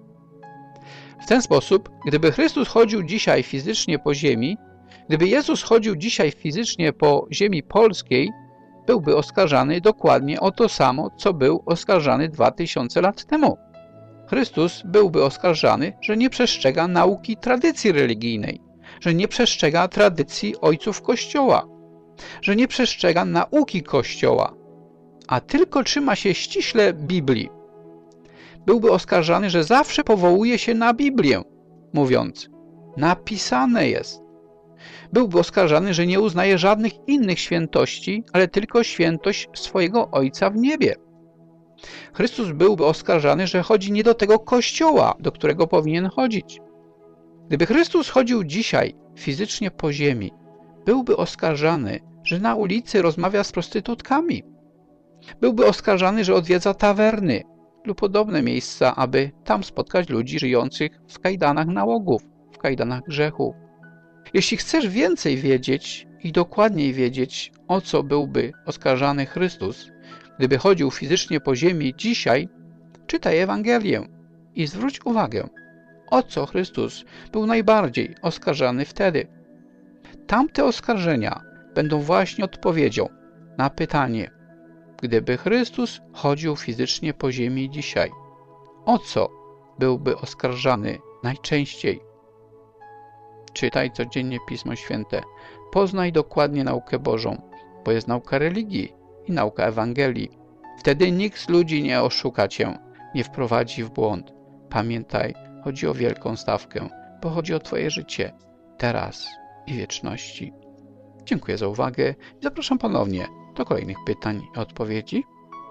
W ten sposób, gdyby Chrystus chodził dzisiaj fizycznie po ziemi, gdyby Jezus chodził dzisiaj fizycznie po ziemi polskiej, byłby oskarżany dokładnie o to samo, co był oskarżany 2000 lat temu. Chrystus byłby oskarżany, że nie przestrzega nauki tradycji religijnej, że nie przestrzega tradycji ojców Kościoła, że nie przestrzega nauki Kościoła, a tylko trzyma się ściśle Biblii. Byłby oskarżany, że zawsze powołuje się na Biblię, mówiąc: napisane jest. Byłby oskarżany, że nie uznaje żadnych innych świętości, ale tylko świętość swojego Ojca w niebie. Chrystus byłby oskarżany, że chodzi nie do tego Kościoła, do którego powinien chodzić. Gdyby Chrystus chodził dzisiaj fizycznie po ziemi, byłby oskarżany, że na ulicy rozmawia z prostytutkami. Byłby oskarżany, że odwiedza tawerny lub podobne miejsca, aby tam spotkać ludzi żyjących w kajdanach nałogów, w kajdanach grzechu. Jeśli chcesz więcej wiedzieć i dokładniej wiedzieć, o co byłby oskarżany Chrystus, gdyby chodził fizycznie po ziemi dzisiaj, czytaj Ewangelię i zwróć uwagę, o co Chrystus był najbardziej oskarżany wtedy. Tamte oskarżenia będą właśnie odpowiedzią na pytanie: gdyby Chrystus chodził fizycznie po ziemi dzisiaj, o co byłby oskarżany najczęściej? Czytaj codziennie Pismo Święte. Poznaj dokładnie naukę Bożą, bo jest nauka religii i nauka Ewangelii. Wtedy nikt z ludzi nie oszuka cię, nie wprowadzi w błąd. Pamiętaj, chodzi o wielką stawkę, bo chodzi o twoje życie, teraz i wieczności. Dziękuję za uwagę i zapraszam ponownie do kolejnych pytań i odpowiedzi.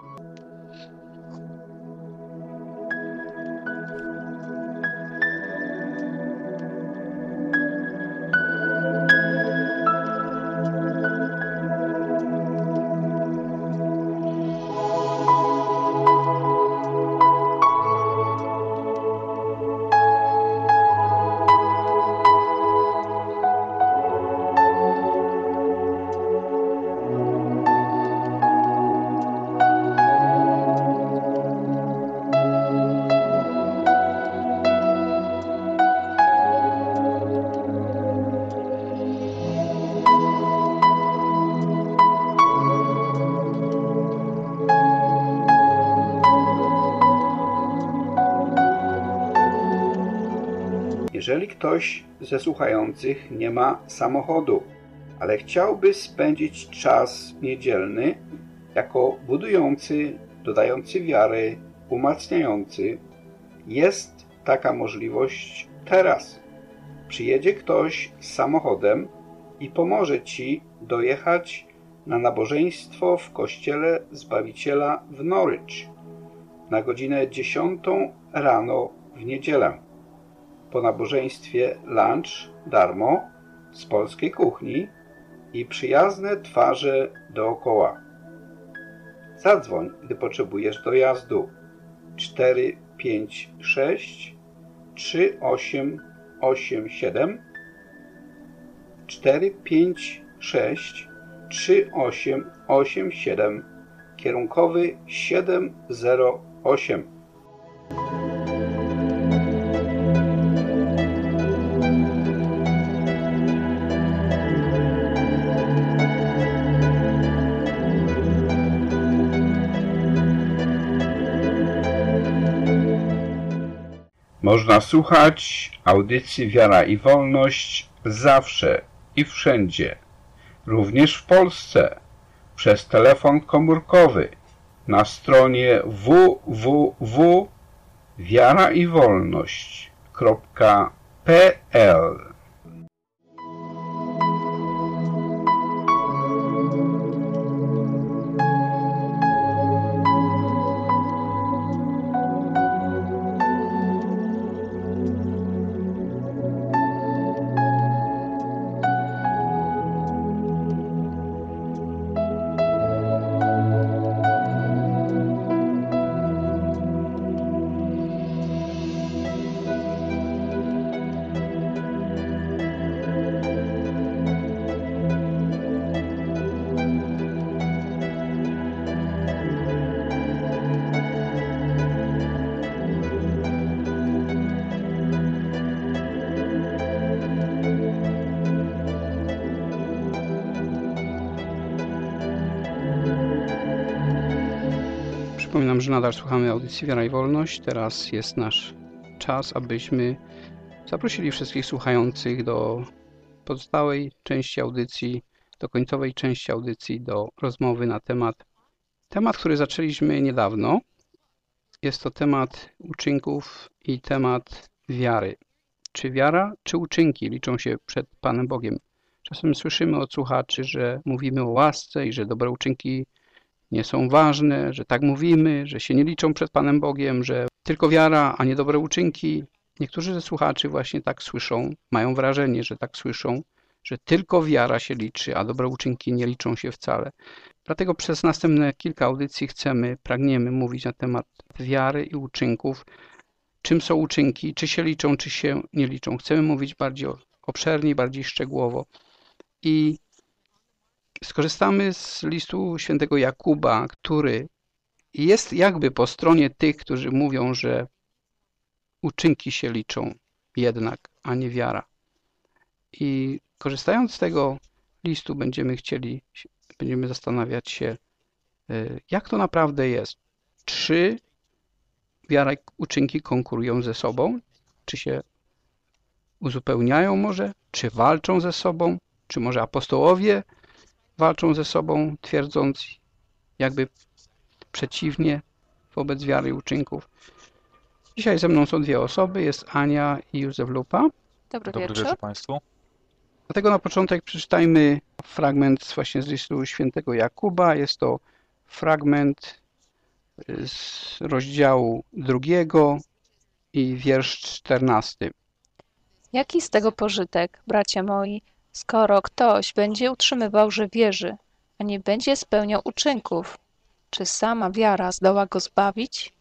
Jeżeli ktoś ze słuchających nie ma samochodu, ale chciałby spędzić czas niedzielny jako budujący, dodający wiary, umacniający, jest taka możliwość teraz. Przyjedzie ktoś z samochodem i pomoże Ci dojechać na nabożeństwo w Kościele Zbawiciela w Norwich na godzinę 10 rano w niedzielę. Po nabożeństwie lunch darmo z polskiej kuchni i przyjazne twarze dookoła. Zadzwoń, gdy potrzebujesz dojazdu. 456 3887 456 3887 kierunkowy 708. Można słuchać audycji Wiara i Wolność zawsze i wszędzie, również w Polsce, przez telefon komórkowy na stronie www.wiaraiwolność.org www.ewangeliczna.pl. Przypominam, że nadal słuchamy audycji Wiara i Wolność. Teraz jest nasz czas, abyśmy zaprosili wszystkich słuchających do pozostałej części audycji, do końcowej części audycji, do rozmowy na temat, który zaczęliśmy niedawno. Jest to temat uczynków i temat wiary. Czy wiara, czy uczynki liczą się przed Panem Bogiem? Czasem słyszymy od słuchaczy, że mówimy o łasce i że dobre uczynki nie są ważne, że tak mówimy, że się nie liczą przed Panem Bogiem, że tylko wiara, a nie dobre uczynki. Niektórzy ze słuchaczy właśnie tak słyszą, mają wrażenie, że tak słyszą, że tylko wiara się liczy, a dobre uczynki nie liczą się wcale. Dlatego przez następne kilka audycji pragniemy mówić na temat wiary i uczynków. Czym są uczynki, czy się liczą, czy się nie liczą. Chcemy mówić bardziej obszernie, bardziej szczegółowo. I skorzystamy z listu świętego Jakuba, który jest jakby po stronie tych, którzy mówią, że uczynki się liczą jednak, a nie wiara. I korzystając z tego listu będziemy zastanawiać się, jak to naprawdę jest. Czy wiara i uczynki konkurują ze sobą? Czy się uzupełniają może? Czy walczą ze sobą? Czy może apostołowie walczą ze sobą, twierdząc jakby przeciwnie wobec wiary i uczynków? Dzisiaj ze mną są dwie osoby, jest Ania i Józef Lupa. Dobry wieczór Państwu. Dlatego na początek przeczytajmy fragment właśnie z listu świętego Jakuba. Jest to fragment z rozdziału 2 i wiersz 14. Jaki z tego pożytek, bracia moi, skoro ktoś będzie utrzymywał, że wierzy, a nie będzie spełniał uczynków? Czy sama wiara zdoła go zbawić?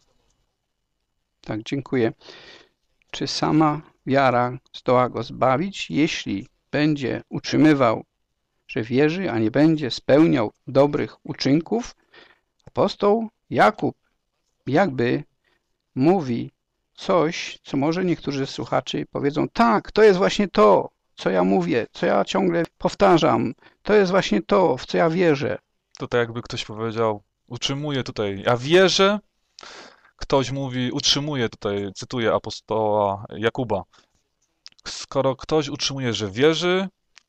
Tak, dziękuję. Czy sama wiara zdoła go zbawić, jeśli będzie utrzymywał, że wierzy, a nie będzie spełniał dobrych uczynków? Apostoł Jakub jakby mówi coś, co może niektórzy słuchacze powiedzą, tak, to jest właśnie to, co ja mówię, co ja ciągle powtarzam. To jest właśnie to, w co ja wierzę. Tutaj jakby ktoś powiedział, utrzymuję tutaj, ja wierzę. Ktoś mówi, utrzymuje tutaj, cytuję apostoła Jakuba. Skoro ktoś utrzymuje, że wierzy,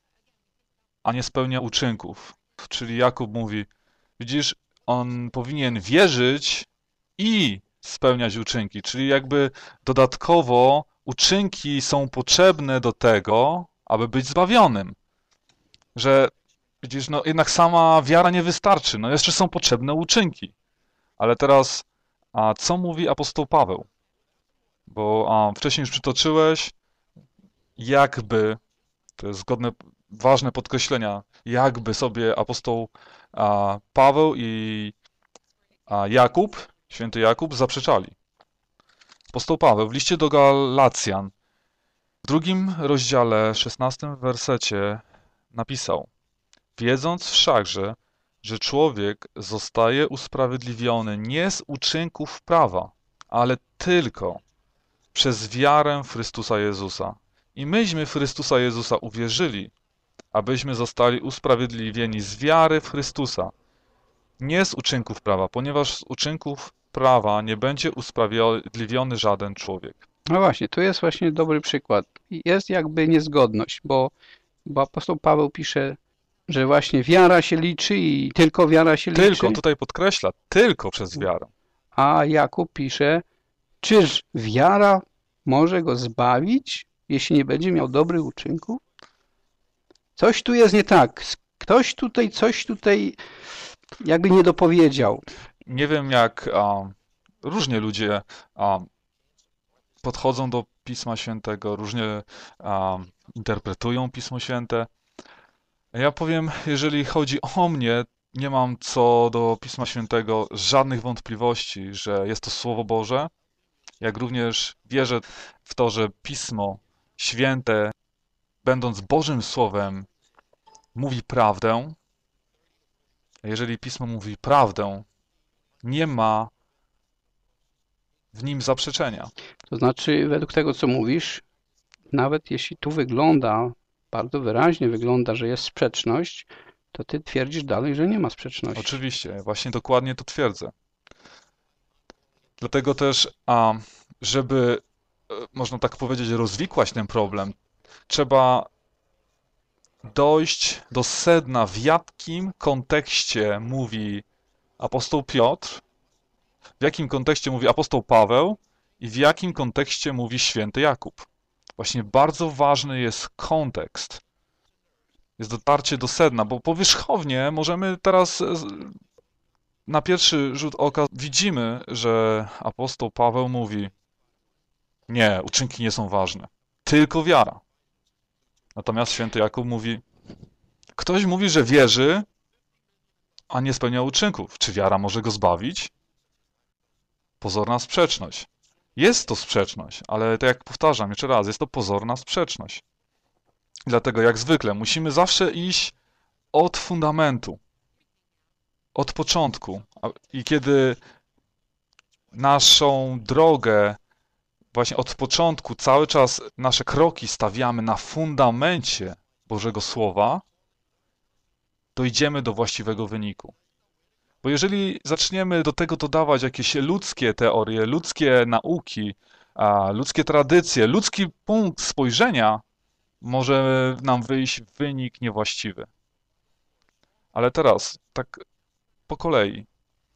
a nie spełnia uczynków. Czyli Jakub mówi, widzisz, on powinien wierzyć i spełniać uczynki. Czyli jakby dodatkowo uczynki są potrzebne do tego, aby być zbawionym. Że widzisz, no jednak sama wiara nie wystarczy, no jeszcze są potrzebne uczynki. Ale teraz, a co mówi apostoł Paweł? Bo wcześniej już przytoczyłeś, jakby, to jest ważne podkreślenia, jakby sobie apostoł Paweł i Jakub, święty Jakub, zaprzeczali. Apostoł Paweł w liście do Galacjan w 2 rozdziale, 16 wersecie napisał: wiedząc wszakże, że człowiek zostaje usprawiedliwiony nie z uczynków prawa, ale tylko przez wiarę w Chrystusa Jezusa. I myśmy w Chrystusa Jezusa uwierzyli, abyśmy zostali usprawiedliwieni z wiary w Chrystusa, nie z uczynków prawa, ponieważ z uczynków prawa nie będzie usprawiedliwiony żaden człowiek. No właśnie, tu jest właśnie dobry przykład. Jest jakby niezgodność, bo apostoł Paweł pisze, że właśnie wiara się liczy i tylko wiara się liczy. Tylko, tutaj podkreśla, tylko przez wiarę. A Jakub pisze, czyż wiara może go zbawić? jeśli nie będzie miał dobrych uczynków? Coś tu jest nie tak. Ktoś tutaj coś jakby nie dopowiedział. Nie wiem, jak różnie ludzie podchodzą do Pisma Świętego, różnie interpretują Pismo Święte. Ja powiem, jeżeli chodzi o mnie, nie mam co do Pisma Świętego żadnych wątpliwości, że jest to Słowo Boże, jak również wierzę w to, że Pismo Święte, będąc Bożym Słowem, mówi prawdę. A jeżeli Pismo mówi prawdę, nie ma w nim zaprzeczenia. To znaczy, według tego, co mówisz, nawet jeśli tu bardzo wyraźnie wygląda, że jest sprzeczność, to ty twierdzisz dalej, że nie ma sprzeczności. Oczywiście, właśnie dokładnie to twierdzę. Dlatego też, żeby, można tak powiedzieć, rozwikłać ten problem, trzeba dojść do sedna, w jakim kontekście mówi apostoł Piotr, w jakim kontekście mówi apostoł Paweł i w jakim kontekście mówi święty Jakub. Właśnie bardzo ważny jest kontekst. Jest dotarcie do sedna, bo powierzchownie możemy teraz na pierwszy rzut oka widzimy, że apostoł Paweł mówi: nie, uczynki nie są ważne, tylko wiara. Natomiast święty Jakub mówi: ktoś mówi, że wierzy, a nie spełnia uczynków. Czy wiara może go zbawić? Pozorna sprzeczność. Jest to sprzeczność, ale tak jak powtarzam jeszcze raz, jest to pozorna sprzeczność. Dlatego jak zwykle musimy zawsze iść od fundamentu, od początku. I kiedy naszą drogę właśnie od początku cały czas nasze kroki stawiamy na fundamencie Bożego Słowa, dojdziemy do właściwego wyniku. Bo jeżeli zaczniemy do tego dodawać jakieś ludzkie teorie, ludzkie nauki, ludzkie tradycje, ludzki punkt spojrzenia, może nam wyjść wynik niewłaściwy. Ale teraz, tak po kolei.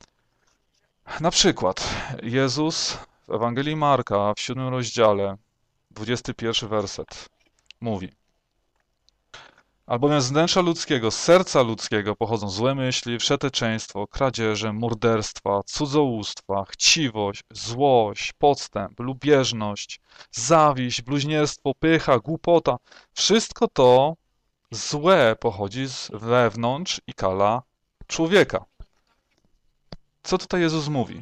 Na przykład Jezus w Ewangelii Marka w 7 rozdziale, 21 werset mówi: albowiem z wnętrza ludzkiego, z serca ludzkiego pochodzą złe myśli, wszeteczeństwo, kradzieże, morderstwa, cudzołóstwa, chciwość, złość, podstęp, lubieżność, zawiść, bluźnierstwo, pycha, głupota. Wszystko to złe pochodzi z wewnątrz i kala człowieka. Co tutaj Jezus mówi?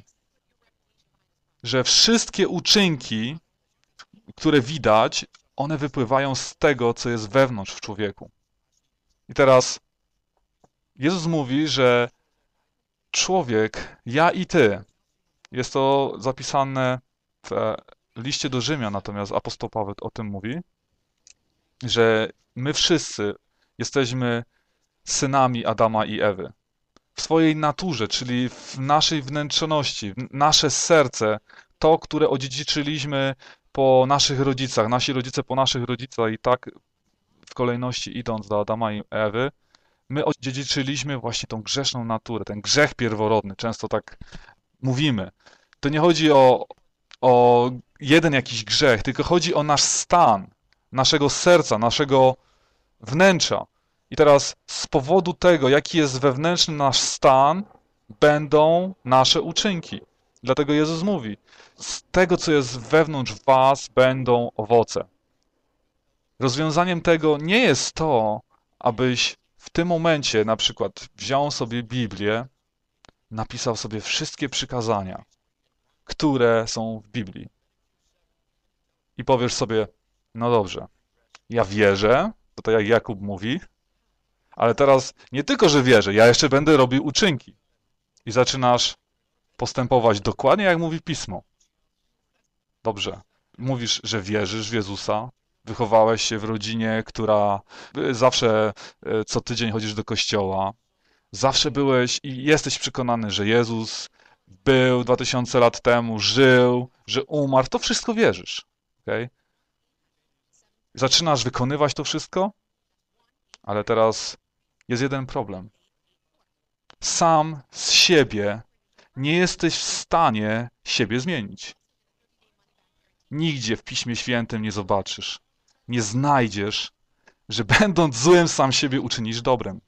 Że wszystkie uczynki, które widać, one wypływają z tego, co jest wewnątrz w człowieku. I teraz Jezus mówi, że człowiek, ja i ty, jest to zapisane w liście do Rzymian, natomiast apostoł Paweł o tym mówi, że my wszyscy jesteśmy synami Adama i Ewy. W swojej naturze, czyli w naszej wnętrzoności, nasze serce, to, które odziedziczyliśmy po naszych rodzicach, nasi rodzice po naszych rodzicach i tak w kolejności idąc do Adama i Ewy, my odziedziczyliśmy właśnie tą grzeszną naturę, ten grzech pierworodny, często tak mówimy. To nie chodzi o jeden jakiś grzech, tylko chodzi o nasz stan, naszego serca, naszego wnętrza. I teraz z powodu tego, jaki jest wewnętrzny nasz stan, będą nasze uczynki. Dlatego Jezus mówi: z tego, co jest wewnątrz was, będą owoce. Rozwiązaniem tego nie jest to, abyś w tym momencie na przykład wziął sobie Biblię, napisał sobie wszystkie przykazania, które są w Biblii. I powiesz sobie: no dobrze, ja wierzę, to tak jak Jakub mówi, ale teraz nie tylko, że wierzę, ja jeszcze będę robił uczynki. I zaczynasz postępować dokładnie jak mówi Pismo. Dobrze, mówisz, że wierzysz w Jezusa, wychowałeś się w rodzinie, która zawsze co tydzień chodzisz do kościoła, zawsze byłeś i jesteś przekonany, że Jezus był 2000 lat temu, żył, że umarł, to wszystko wierzysz. Okay? Zaczynasz wykonywać to wszystko, ale teraz jest jeden problem. Sam z siebie nie jesteś w stanie siebie zmienić. Nigdzie w Piśmie Świętym nie zobaczysz, nie znajdziesz, że będąc złym sam siebie uczynisz dobrem.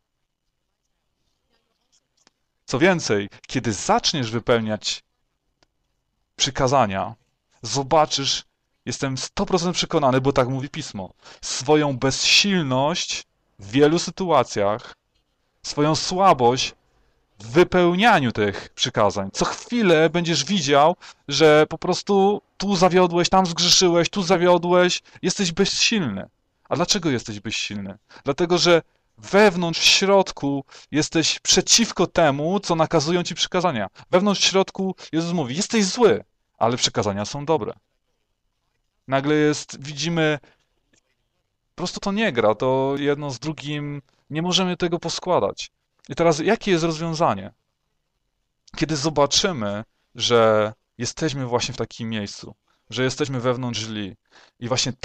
Co więcej, kiedy zaczniesz wypełniać przykazania, zobaczysz, jestem 100% przekonany, bo tak mówi Pismo, swoją bezsilność w wielu sytuacjach, swoją słabość w wypełnianiu tych przykazań. Co chwilę będziesz widział, że po prostu tu zawiodłeś, tam zgrzeszyłeś, tu zawiodłeś, jesteś bezsilny. A dlaczego jesteś bezsilny? Dlatego, że wewnątrz, w środku jesteś przeciwko temu, co nakazują ci przykazania. Wewnątrz, w środku Jezus mówi, jesteś zły, ale przykazania są dobre. Nagle widzimy, po prostu to nie gra, to jedno z drugim, nie możemy tego poskładać. I teraz, jakie jest rozwiązanie? Kiedy zobaczymy, że jesteśmy właśnie w takim miejscu, że jesteśmy wewnątrz źli i właśnie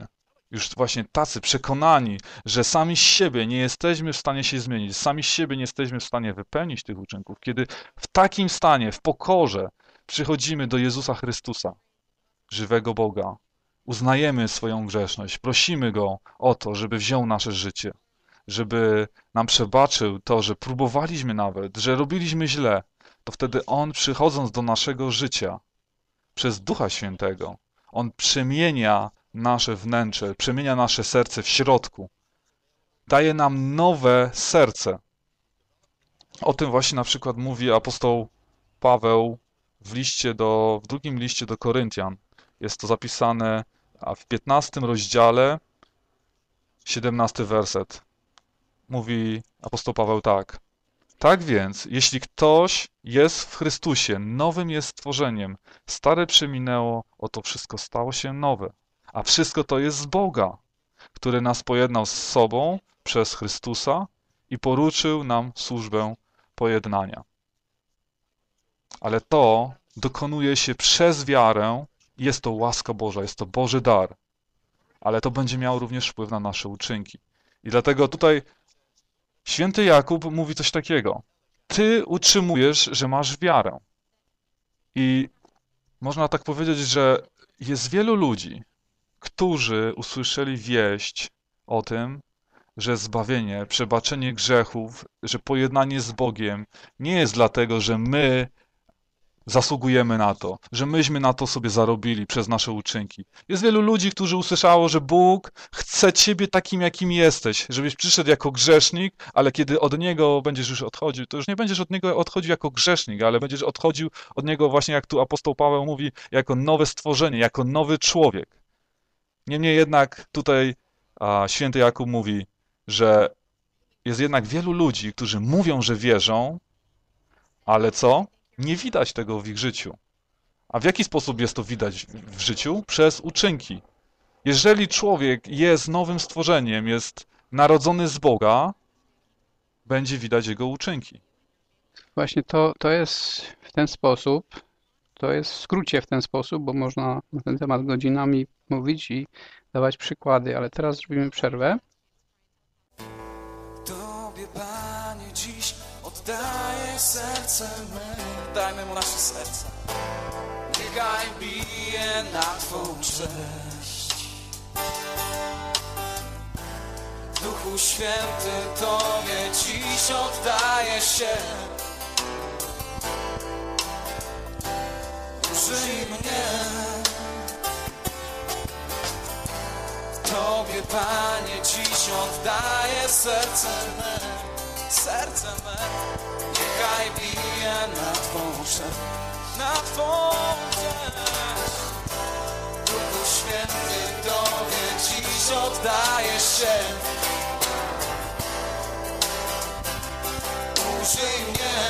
tacy przekonani, że sami z siebie nie jesteśmy w stanie się zmienić, sami z siebie nie jesteśmy w stanie wypełnić tych uczynków, kiedy w takim stanie, w pokorze przychodzimy do Jezusa Chrystusa, żywego Boga, uznajemy swoją grzeszność, prosimy Go o to, żeby wziął nasze życie, żeby nam przebaczył to, że próbowaliśmy nawet, że robiliśmy źle, to wtedy On, przychodząc do naszego życia przez Ducha Świętego, On przemienia nasze wnętrze, przemienia nasze serce w środku. Daje nam nowe serce. O tym właśnie na przykład mówi apostoł Paweł w drugim liście do Koryntian. Jest to zapisane w 15 rozdziale, 17 werset. Mówi apostoł Paweł tak. Tak więc, jeśli ktoś jest w Chrystusie, nowym jest stworzeniem, stare przeminęło, oto wszystko stało się nowe. A wszystko to jest z Boga, który nas pojednał z sobą przez Chrystusa i poruczył nam służbę pojednania. Ale to dokonuje się przez wiarę i jest to łaska Boża, jest to Boży dar. Ale to będzie miało również wpływ na nasze uczynki. I dlatego tutaj święty Jakub mówi coś takiego. Ty utrzymujesz, że masz wiarę. I można tak powiedzieć, że jest wielu ludzi, którzy usłyszeli wieść o tym, że zbawienie, przebaczenie grzechów, że pojednanie z Bogiem nie jest dlatego, że my zasługujemy na to, że myśmy na to sobie zarobili przez nasze uczynki. Jest wielu ludzi, którzy usłyszało, że Bóg chce ciebie takim, jakim jesteś, żebyś przyszedł jako grzesznik, ale kiedy od Niego będziesz już odchodził, to już nie będziesz od Niego odchodził jako grzesznik, ale będziesz odchodził od Niego właśnie, jak tu apostoł Paweł mówi, jako nowe stworzenie, jako nowy człowiek. Niemniej jednak tutaj święty Jakub mówi, że jest jednak wielu ludzi, którzy mówią, że wierzą, ale co? Nie widać tego w ich życiu. A w jaki sposób jest to widać w życiu? Przez uczynki. Jeżeli człowiek jest nowym stworzeniem, jest narodzony z Boga, będzie widać jego uczynki. Właśnie to jest w ten sposób, to jest w skrócie w ten sposób, bo można na ten temat godzinami mówić i dawać przykłady, ale teraz zrobimy przerwę. Tobie, Panie, dziś oddaję serce me. Dajmy Mu nasze serce. Niechaj bije na Twą cześć. Duchu Święty, Tobie dziś oddaję się. Użyj mnie. Tobie, Panie, dziś oddaję serce me. Serce me. Niechaj bije na Twą cześć. Na Twą cześć. Duchu Święty, Tobie dziś oddaję się. Użyj mnie.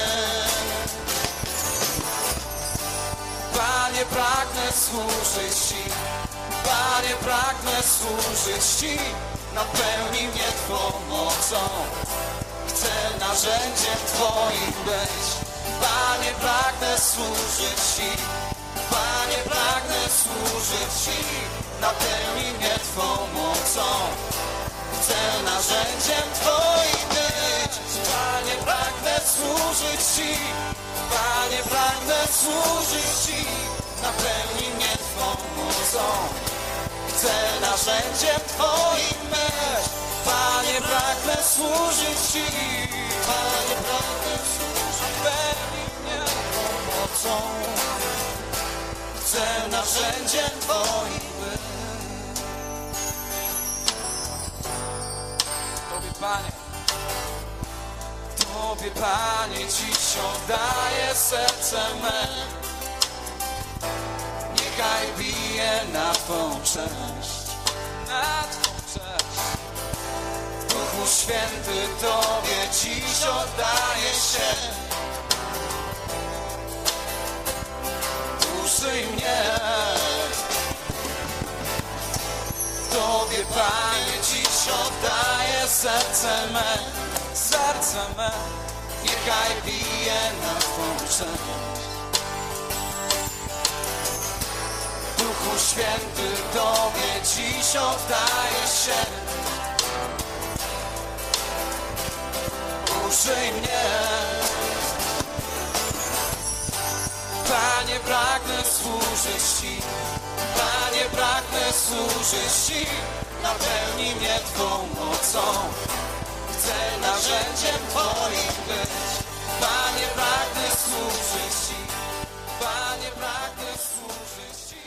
Panie, pragnę służyć Ci. Panie, pragnę służyć Ci. Napełnij mnie Twą mocą. Chcę narzędziem Twoim być. Panie, pragnę służyć Ci. Panie, pragnę służyć Ci. Napełnij mnie Twą mocą. Chcę narzędziem Twoim być. Panie, pragnę służyć Ci. Panie, pragnę służyć Ci. Napełnij mnie Twą mocą. chcę narzędziem Twoim być. Panie, pragnę służyć Ci, Panie, pragnę służyć, napełnij mnie pomocą. Chcę narzędziem Twoim być. Tobie, Panie, Tobie, Panie, dziś oddaję serce me. Niechaj bije na Twą cześć, na Twą cześć. Duchu Święty, Tobie dziś oddaję się. Użyj mnie. Tobie, Panie, dziś oddaję serce me, serce me. Niechaj bije na Twą cześć. Duchu Święty, Tobie dziś oddaję się. Użyj mnie. Panie, pragnę służyć Ci, Panie, pragnę służyć Ci. Napełnij mnie Twą mocą. Chcę narzędziem Twoim być. Panie, pragnę służyć Ci, Panie, pragnę służyć Ci.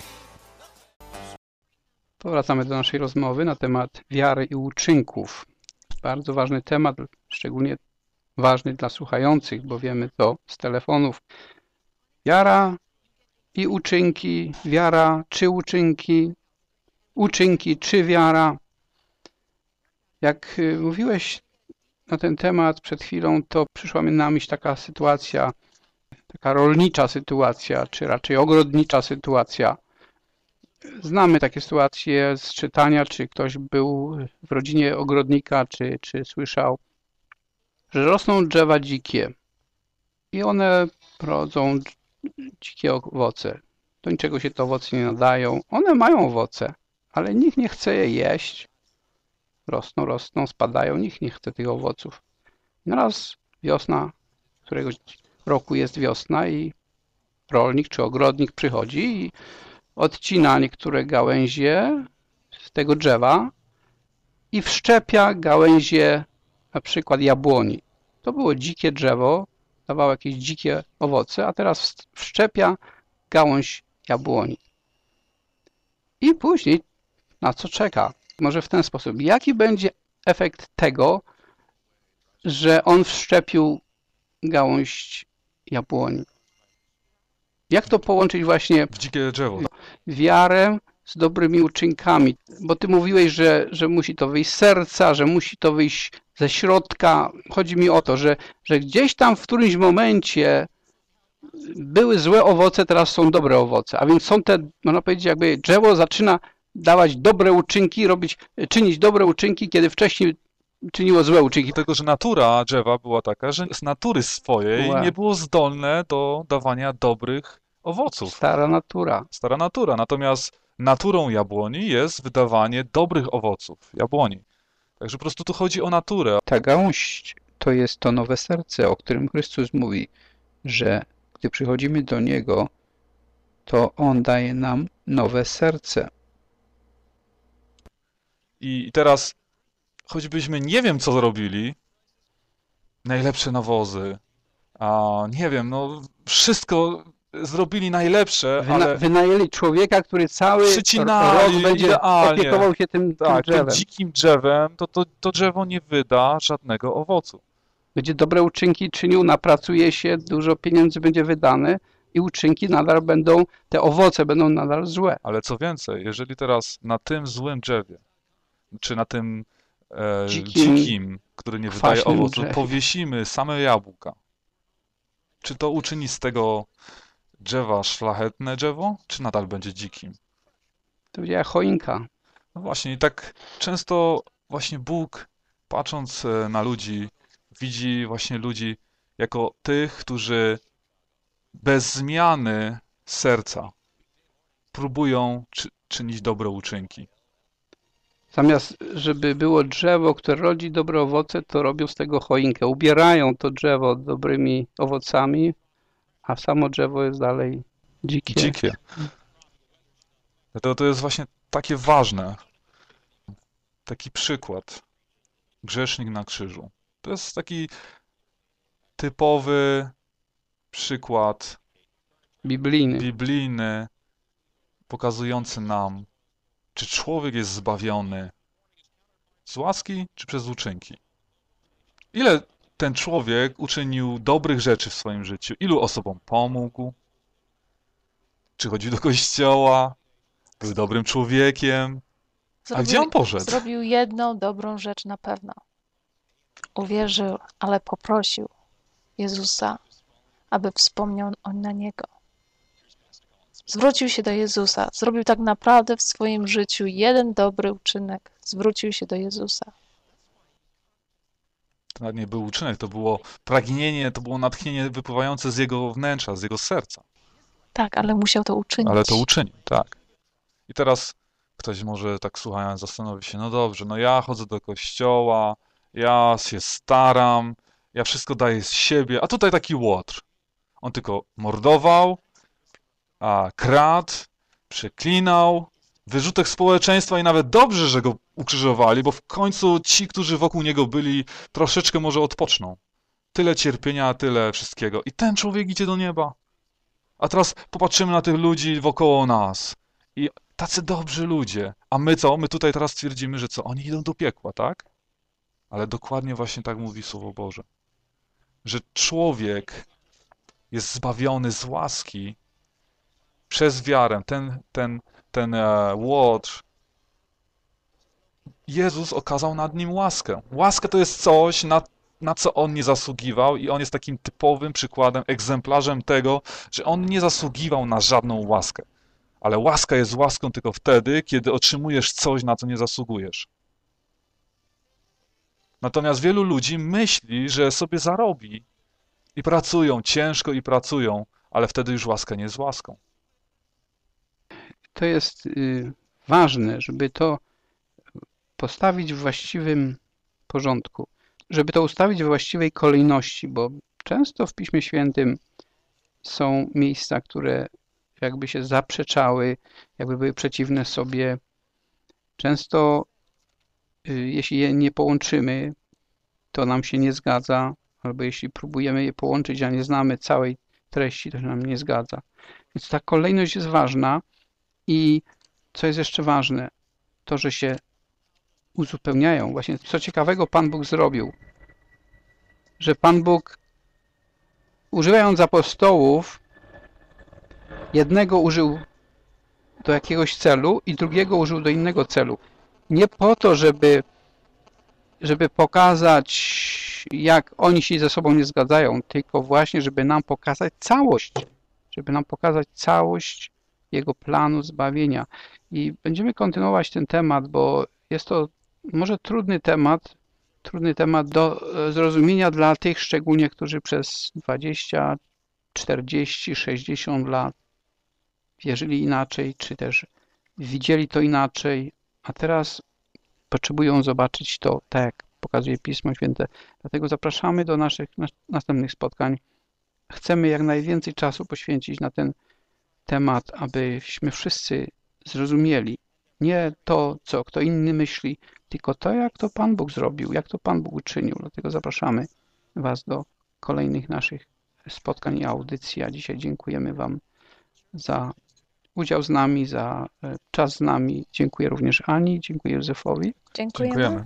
Powracamy do naszej rozmowy na temat wiary i uczynków. Bardzo ważny temat, szczególnie ważny dla słuchających, bo wiemy to z telefonów. Wiara i uczynki, wiara czy uczynki, uczynki czy wiara. Jak mówiłeś na ten temat przed chwilą, to przyszła mi na myśl taka sytuacja, taka rolnicza sytuacja, czy raczej ogrodnicza sytuacja. Znamy takie sytuacje z czytania, czy ktoś był w rodzinie ogrodnika, czy słyszał, że rosną drzewa dzikie i one rodzą dzikie owoce. Do niczego się te owoce nie nadają. One mają owoce, ale nikt nie chce je jeść. Rosną, spadają, nikt nie chce tych owoców. Naraz wiosna, któregoś roku jest wiosna i rolnik czy ogrodnik przychodzi i odcina niektóre gałęzie z tego drzewa i wszczepia gałęzie na przykład jabłoni. To było dzikie drzewo, dawało jakieś dzikie owoce, a teraz wszczepia gałąź jabłoni. I później na co czeka? Może w ten sposób. Jaki będzie efekt tego, że on wszczepił gałąź jabłoni? Jak to połączyć właśnie w dzikie drzewo? Wiarę z dobrymi uczynkami? Bo ty mówiłeś, że musi to wyjść z serca, że musi to wyjść ze środka. Chodzi mi o to, że gdzieś tam w którymś momencie były złe owoce, teraz są dobre owoce. A więc są te, można powiedzieć, jakby drzewo zaczyna dawać dobre uczynki, czynić dobre uczynki, kiedy wcześniej czyniło złe uczynki. Dlatego, że natura drzewa była taka, że z natury swojej nie było zdolne do dawania dobrych owoców. Stara natura. Stara natura. Natomiast naturą jabłoni jest wydawanie dobrych owoców jabłoni. Także po prostu tu chodzi o naturę. Ta gałąź to jest to nowe serce, o którym Chrystus mówi, że gdy przychodzimy do Niego, to On daje nam nowe serce. I teraz, choćbyśmy nie wiem, co zrobili, najlepsze nawozy, a nie wiem, no wszystko zrobili najlepsze, ale... Wynajęli człowieka, który cały rok będzie opiekował się tym drzewem. Tym dzikim drzewem, to drzewo nie wyda żadnego owocu. Będzie dobre uczynki czynił, napracuje się, dużo pieniędzy będzie wydane i uczynki nadal będą, te owoce będą nadal złe. Ale co więcej, jeżeli teraz na tym złym drzewie, czy na tym dzikim, który nie wydaje owocu, powiesimy same jabłka, czy to uczyni z tego drzewa szlachetne drzewo, czy nadal będzie dzikim? To będzie jak choinka. No właśnie, i tak często właśnie Bóg, patrząc na ludzi, widzi właśnie ludzi jako tych, którzy bez zmiany serca próbują czynić dobre uczynki. Zamiast, żeby było drzewo, które rodzi dobre owoce, to robią z tego choinkę. Ubierają to drzewo dobrymi owocami, a samo drzewo jest dalej dzikie. To jest właśnie takie ważne. Taki przykład. Grzesznik na krzyżu. To jest taki typowy przykład biblijny, pokazujący nam, czy człowiek jest zbawiony z łaski, czy przez uczynki. Ile ten człowiek uczynił dobrych rzeczy w swoim życiu? Ilu osobom pomógł? Czy chodził do kościoła? Był dobrym człowiekiem? A gdzie on poszedł? Zrobił jedną dobrą rzecz na pewno. Uwierzył, ale poprosił Jezusa, aby wspomniał on na niego. Zwrócił się do Jezusa. Zrobił tak naprawdę w swoim życiu jeden dobry uczynek. Zwrócił się do Jezusa. To nawet nie był uczynek, to było pragnienie, to było natchnienie wypływające z jego wnętrza, z jego serca. Tak, ale musiał to uczynić. Ale to uczynił, tak. I teraz ktoś może tak słuchając zastanowi się, no dobrze, no ja chodzę do kościoła, ja się staram, ja wszystko daję z siebie, a tutaj taki Łotr. On tylko mordował, kradł, przeklinał, wyrzutek społeczeństwa i nawet dobrze, że go ukrzyżowali, bo w końcu ci, którzy wokół niego byli, troszeczkę może odpoczną. Tyle cierpienia, tyle wszystkiego. I ten człowiek idzie do nieba. A teraz popatrzymy na tych ludzi wokoło nas. I tacy dobrzy ludzie. A my co? My tutaj teraz twierdzimy, że co? Oni idą do piekła, tak? Ale dokładnie właśnie tak mówi Słowo Boże. Że człowiek jest zbawiony z łaski przez wiarę. Ten Łotr, Jezus okazał nad nim łaskę. Łaska to jest coś, na co on nie zasługiwał i on jest takim typowym przykładem, egzemplarzem tego, że on nie zasługiwał na żadną łaskę. Ale łaska jest łaską tylko wtedy, kiedy otrzymujesz coś, na co nie zasługujesz. Natomiast wielu ludzi myśli, że sobie zarobi i pracują ciężko i pracują, ale wtedy już łaska nie jest łaską. To jest ważne, żeby to postawić w właściwym porządku, żeby to ustawić w właściwej kolejności, bo często w Piśmie Świętym są miejsca, które jakby się zaprzeczały, jakby były przeciwne sobie. Często jeśli je nie połączymy, to nam się nie zgadza, albo jeśli próbujemy je połączyć, a nie znamy całej treści, to się nam nie zgadza. Więc ta kolejność jest ważna i co jest jeszcze ważne, to, że się uzupełniają. Właśnie co ciekawego Pan Bóg zrobił, że Pan Bóg, używając apostołów, jednego użył do jakiegoś celu i drugiego użył do innego celu. Nie po to, żeby pokazać, jak oni się ze sobą nie zgadzają, tylko właśnie, żeby nam pokazać całość Jego planu zbawienia. I będziemy kontynuować ten temat, bo jest to może trudny temat do zrozumienia dla tych szczególnie, którzy przez 20, 40, 60 lat wierzyli inaczej, czy też widzieli to inaczej, a teraz potrzebują zobaczyć to tak, jak pokazuje Pismo Święte. Dlatego zapraszamy do naszych następnych spotkań. Chcemy jak najwięcej czasu poświęcić na ten temat, abyśmy wszyscy zrozumieli nie to, co kto inny myśli, tylko to, jak to Pan Bóg zrobił, jak to Pan Bóg uczynił. Dlatego zapraszamy Was do kolejnych naszych spotkań i audycji. A dzisiaj dziękujemy Wam za udział z nami, za czas z nami. Dziękuję również Ani, dziękuję Józefowi. Dziękujemy.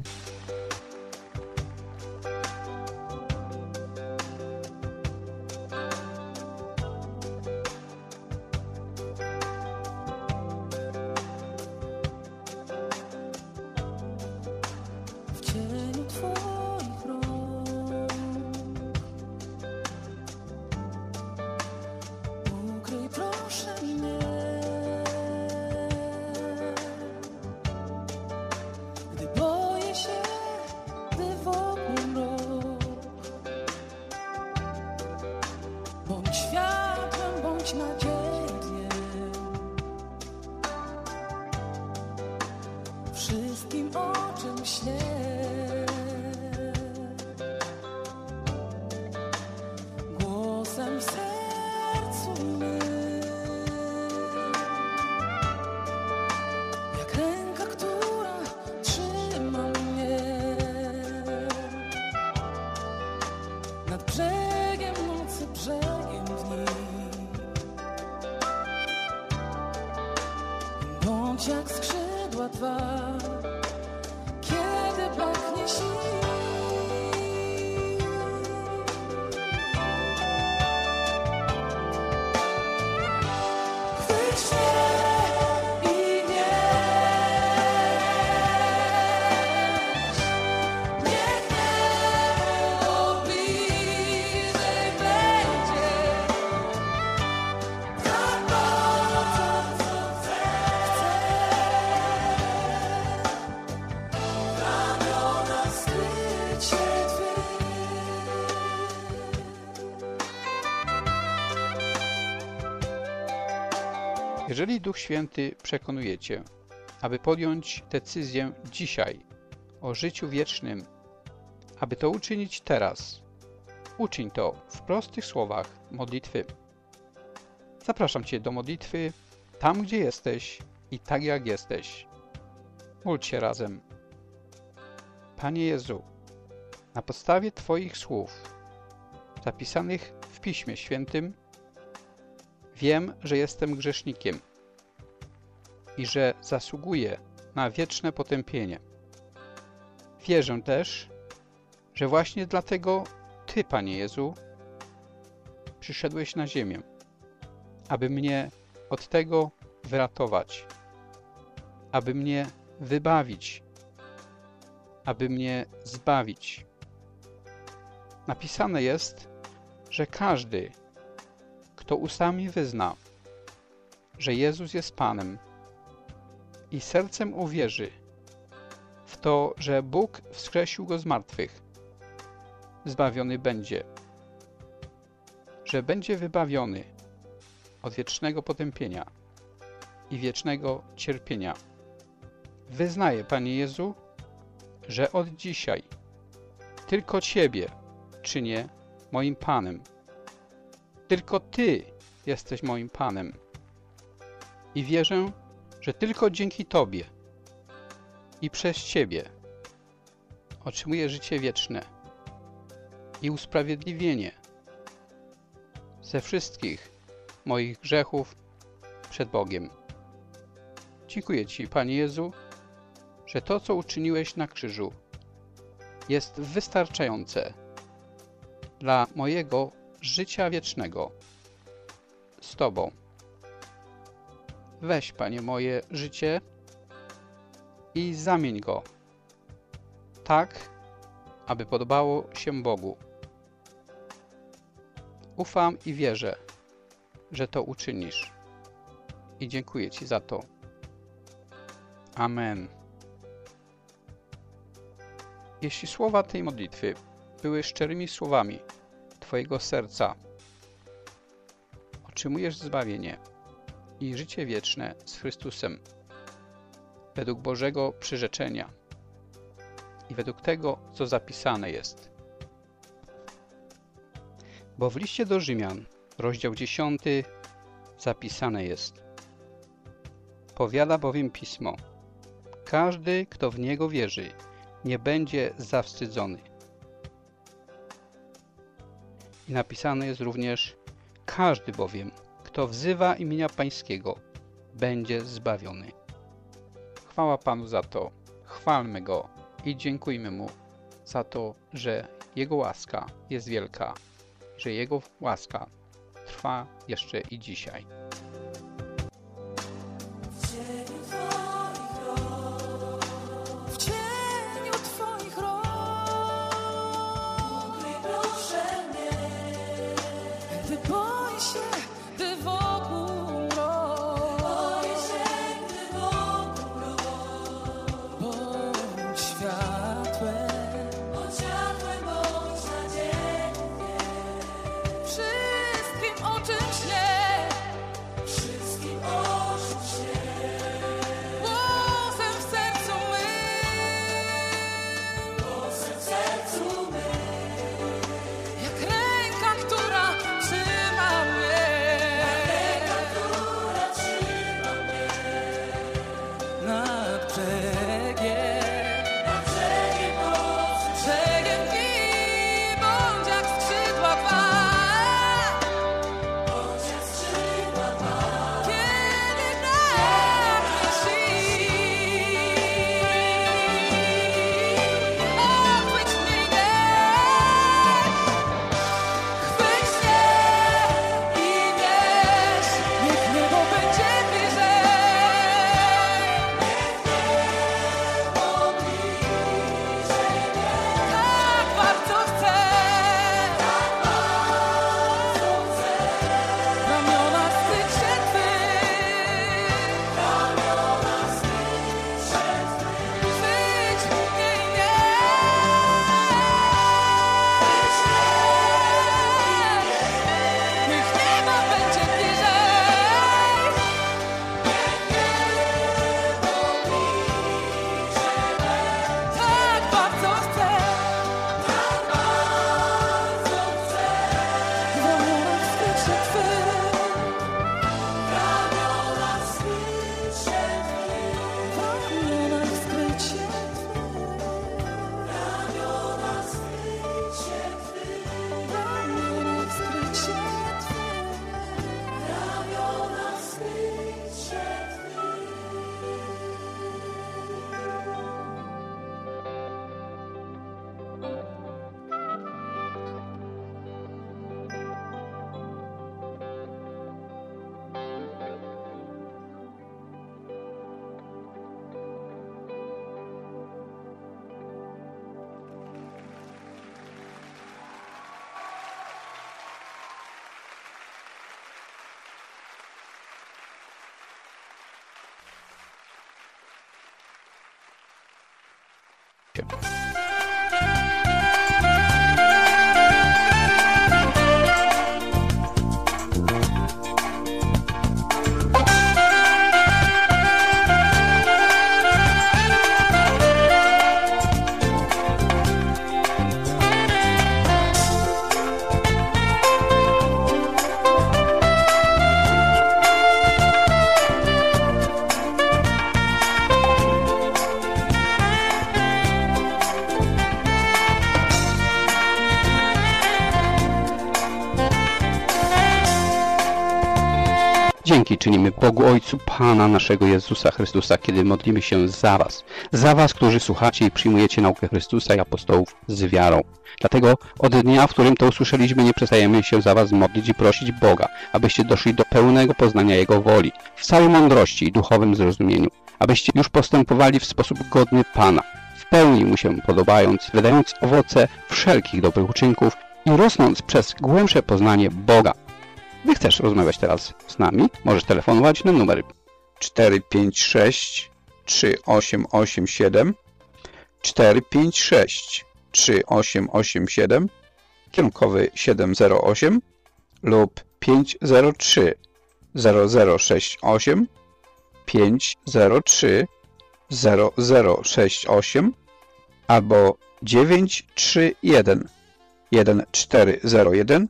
Jak nad brzegiem nocy, brzegiem dni. Bądź jak skrzydła Twa, kiedy braknie sił. Chwyć mnie i niech niebo bliżej będzie. Tak bardzo, co chcę. Ramiona skryć się Twych. Jeżeli Duch Święty przekonuje Cię, aby podjąć decyzję dzisiaj o życiu wiecznym, aby to uczynić teraz, uczyń to w prostych słowach modlitwy. Zapraszam Cię do modlitwy tam, gdzie jesteś i tak jak jesteś. Módl się razem. Panie Jezu, na podstawie Twoich słów zapisanych w Piśmie Świętym wiem, że jestem grzesznikiem i że zasługuję na wieczne potępienie. Wierzę też, że właśnie dlatego Ty, Panie Jezu, przyszedłeś na ziemię, aby mnie od tego wyratować, aby mnie wybawić, aby mnie zbawić. Napisane jest, że każdy, kto ustami wyzna, że Jezus jest Panem i sercem uwierzy w to, że Bóg wskrzesił Go z martwych, zbawiony będzie, że będzie wybawiony od wiecznego potępienia i wiecznego cierpienia. Wyznaję, Panie Jezu, że od dzisiaj tylko Ciebie czynię moim Panem. Tylko Ty jesteś moim Panem. I wierzę, że tylko dzięki Tobie i przez Ciebie otrzymuję życie wieczne i usprawiedliwienie ze wszystkich moich grzechów przed Bogiem. Dziękuję Ci, Panie Jezu, że to, co uczyniłeś na krzyżu, jest wystarczające dla mojego życia wiecznego z Tobą. Weź, Panie, moje życie i zamień go tak, aby podobało się Bogu. Ufam i wierzę, że to uczynisz. I dziękuję Ci za to. Amen. Jeśli słowa tej modlitwy były szczerymi słowami Twojego serca, otrzymujesz zbawienie i życie wieczne z Chrystusem według Bożego przyrzeczenia i według tego, co zapisane jest. Bo w liście do Rzymian, rozdział 10, zapisane jest: powiada bowiem Pismo, każdy, kto w Niego wierzy, nie będzie zawstydzony. I napisane jest również: każdy bowiem, kto wzywa imienia Pańskiego, będzie zbawiony. Chwała Panu za to, chwalmy Go i dziękujmy Mu za to, że Jego łaska jest wielka, że Jego łaska trwa jeszcze i dzisiaj. się. Dzięki czynimy Bogu Ojcu Pana naszego Jezusa Chrystusa, kiedy modlimy się za was, którzy słuchacie i przyjmujecie naukę Chrystusa i apostołów z wiarą. Dlatego od dnia, w którym to usłyszeliśmy, nie przestajemy się za was modlić i prosić Boga, abyście doszli do pełnego poznania Jego woli, w całej mądrości i duchowym zrozumieniu, abyście już postępowali w sposób godny Pana, w pełni Mu się podobając, wydając owoce wszelkich dobrych uczynków i rosnąc przez głębsze poznanie Boga. Gdy chcesz rozmawiać teraz z nami, możesz telefonować na numer 456 3887 456 3887 kierunkowy 708 lub 503 0068 503 0068 albo 931 1401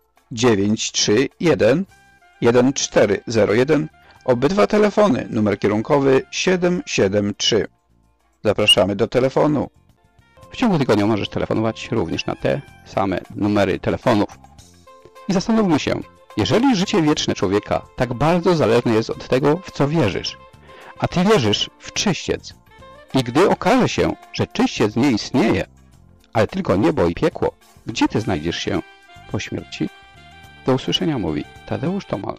931 1401. Obydwa telefony, numer kierunkowy 773. Zapraszamy do telefonu. W ciągu tygodnia możesz telefonować również na te same numery telefonów. I zastanówmy się, jeżeli życie wieczne człowieka tak bardzo zależne jest od tego, w co wierzysz, a ty wierzysz w czyściec, i gdy okaże się, że czyściec nie istnieje, ale tylko niebo i piekło, gdzie ty znajdziesz się po śmierci? Do usłyszenia, mówi Tadeusz Tomal.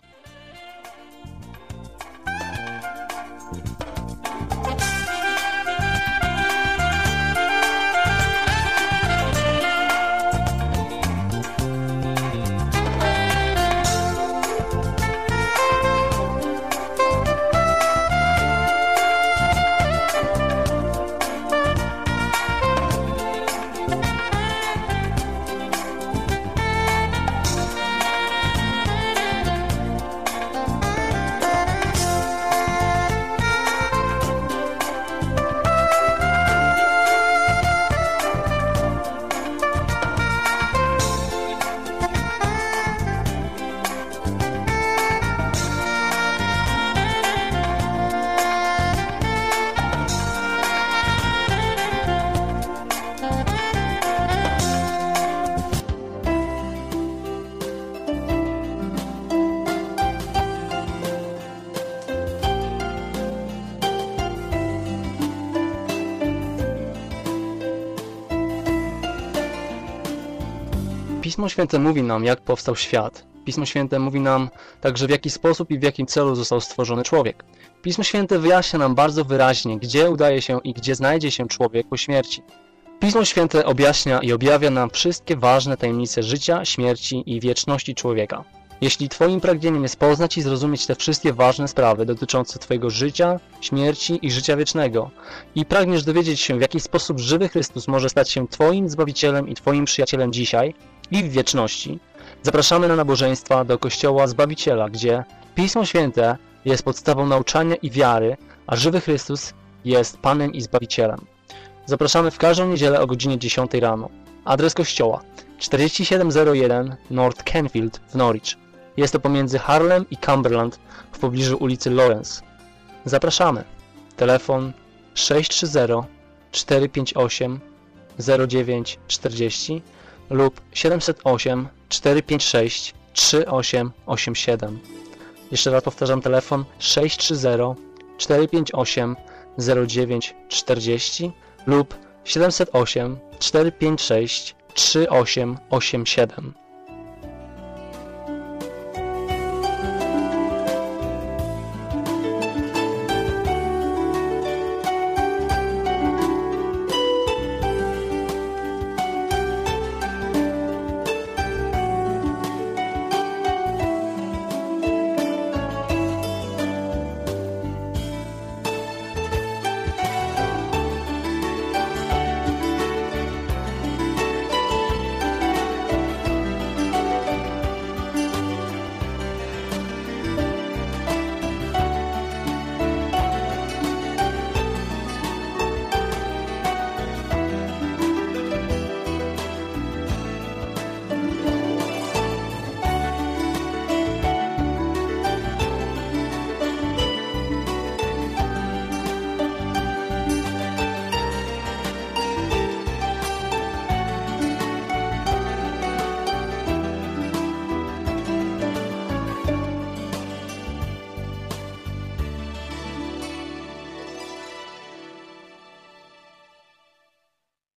Pismo Święte mówi nam, jak powstał świat. Pismo Święte mówi nam także, w jaki sposób i w jakim celu został stworzony człowiek. Pismo Święte wyjaśnia nam bardzo wyraźnie, gdzie udaje się i gdzie znajdzie się człowiek po śmierci. Pismo Święte objaśnia i objawia nam wszystkie ważne tajemnice życia, śmierci i wieczności człowieka. Jeśli Twoim pragnieniem jest poznać i zrozumieć te wszystkie ważne sprawy dotyczące Twojego życia, śmierci i życia wiecznego i pragniesz dowiedzieć się, w jaki sposób żywy Chrystus może stać się Twoim Zbawicielem i Twoim przyjacielem dzisiaj i w wieczności, zapraszamy na nabożeństwa do Kościoła Zbawiciela, gdzie Pismo Święte jest podstawą nauczania i wiary, a żywy Chrystus jest Panem i Zbawicielem. Zapraszamy w każdą niedzielę o godzinie 10 rano. Adres kościoła 4701 North Canfield w Norwich. Jest to pomiędzy Harlem i Cumberland w pobliżu ulicy Lawrence. Zapraszamy. Telefon 630 458 0940 lub 708 456 3887. Jeszcze raz powtarzam, telefon 630 458 0940 lub 708 456 3887.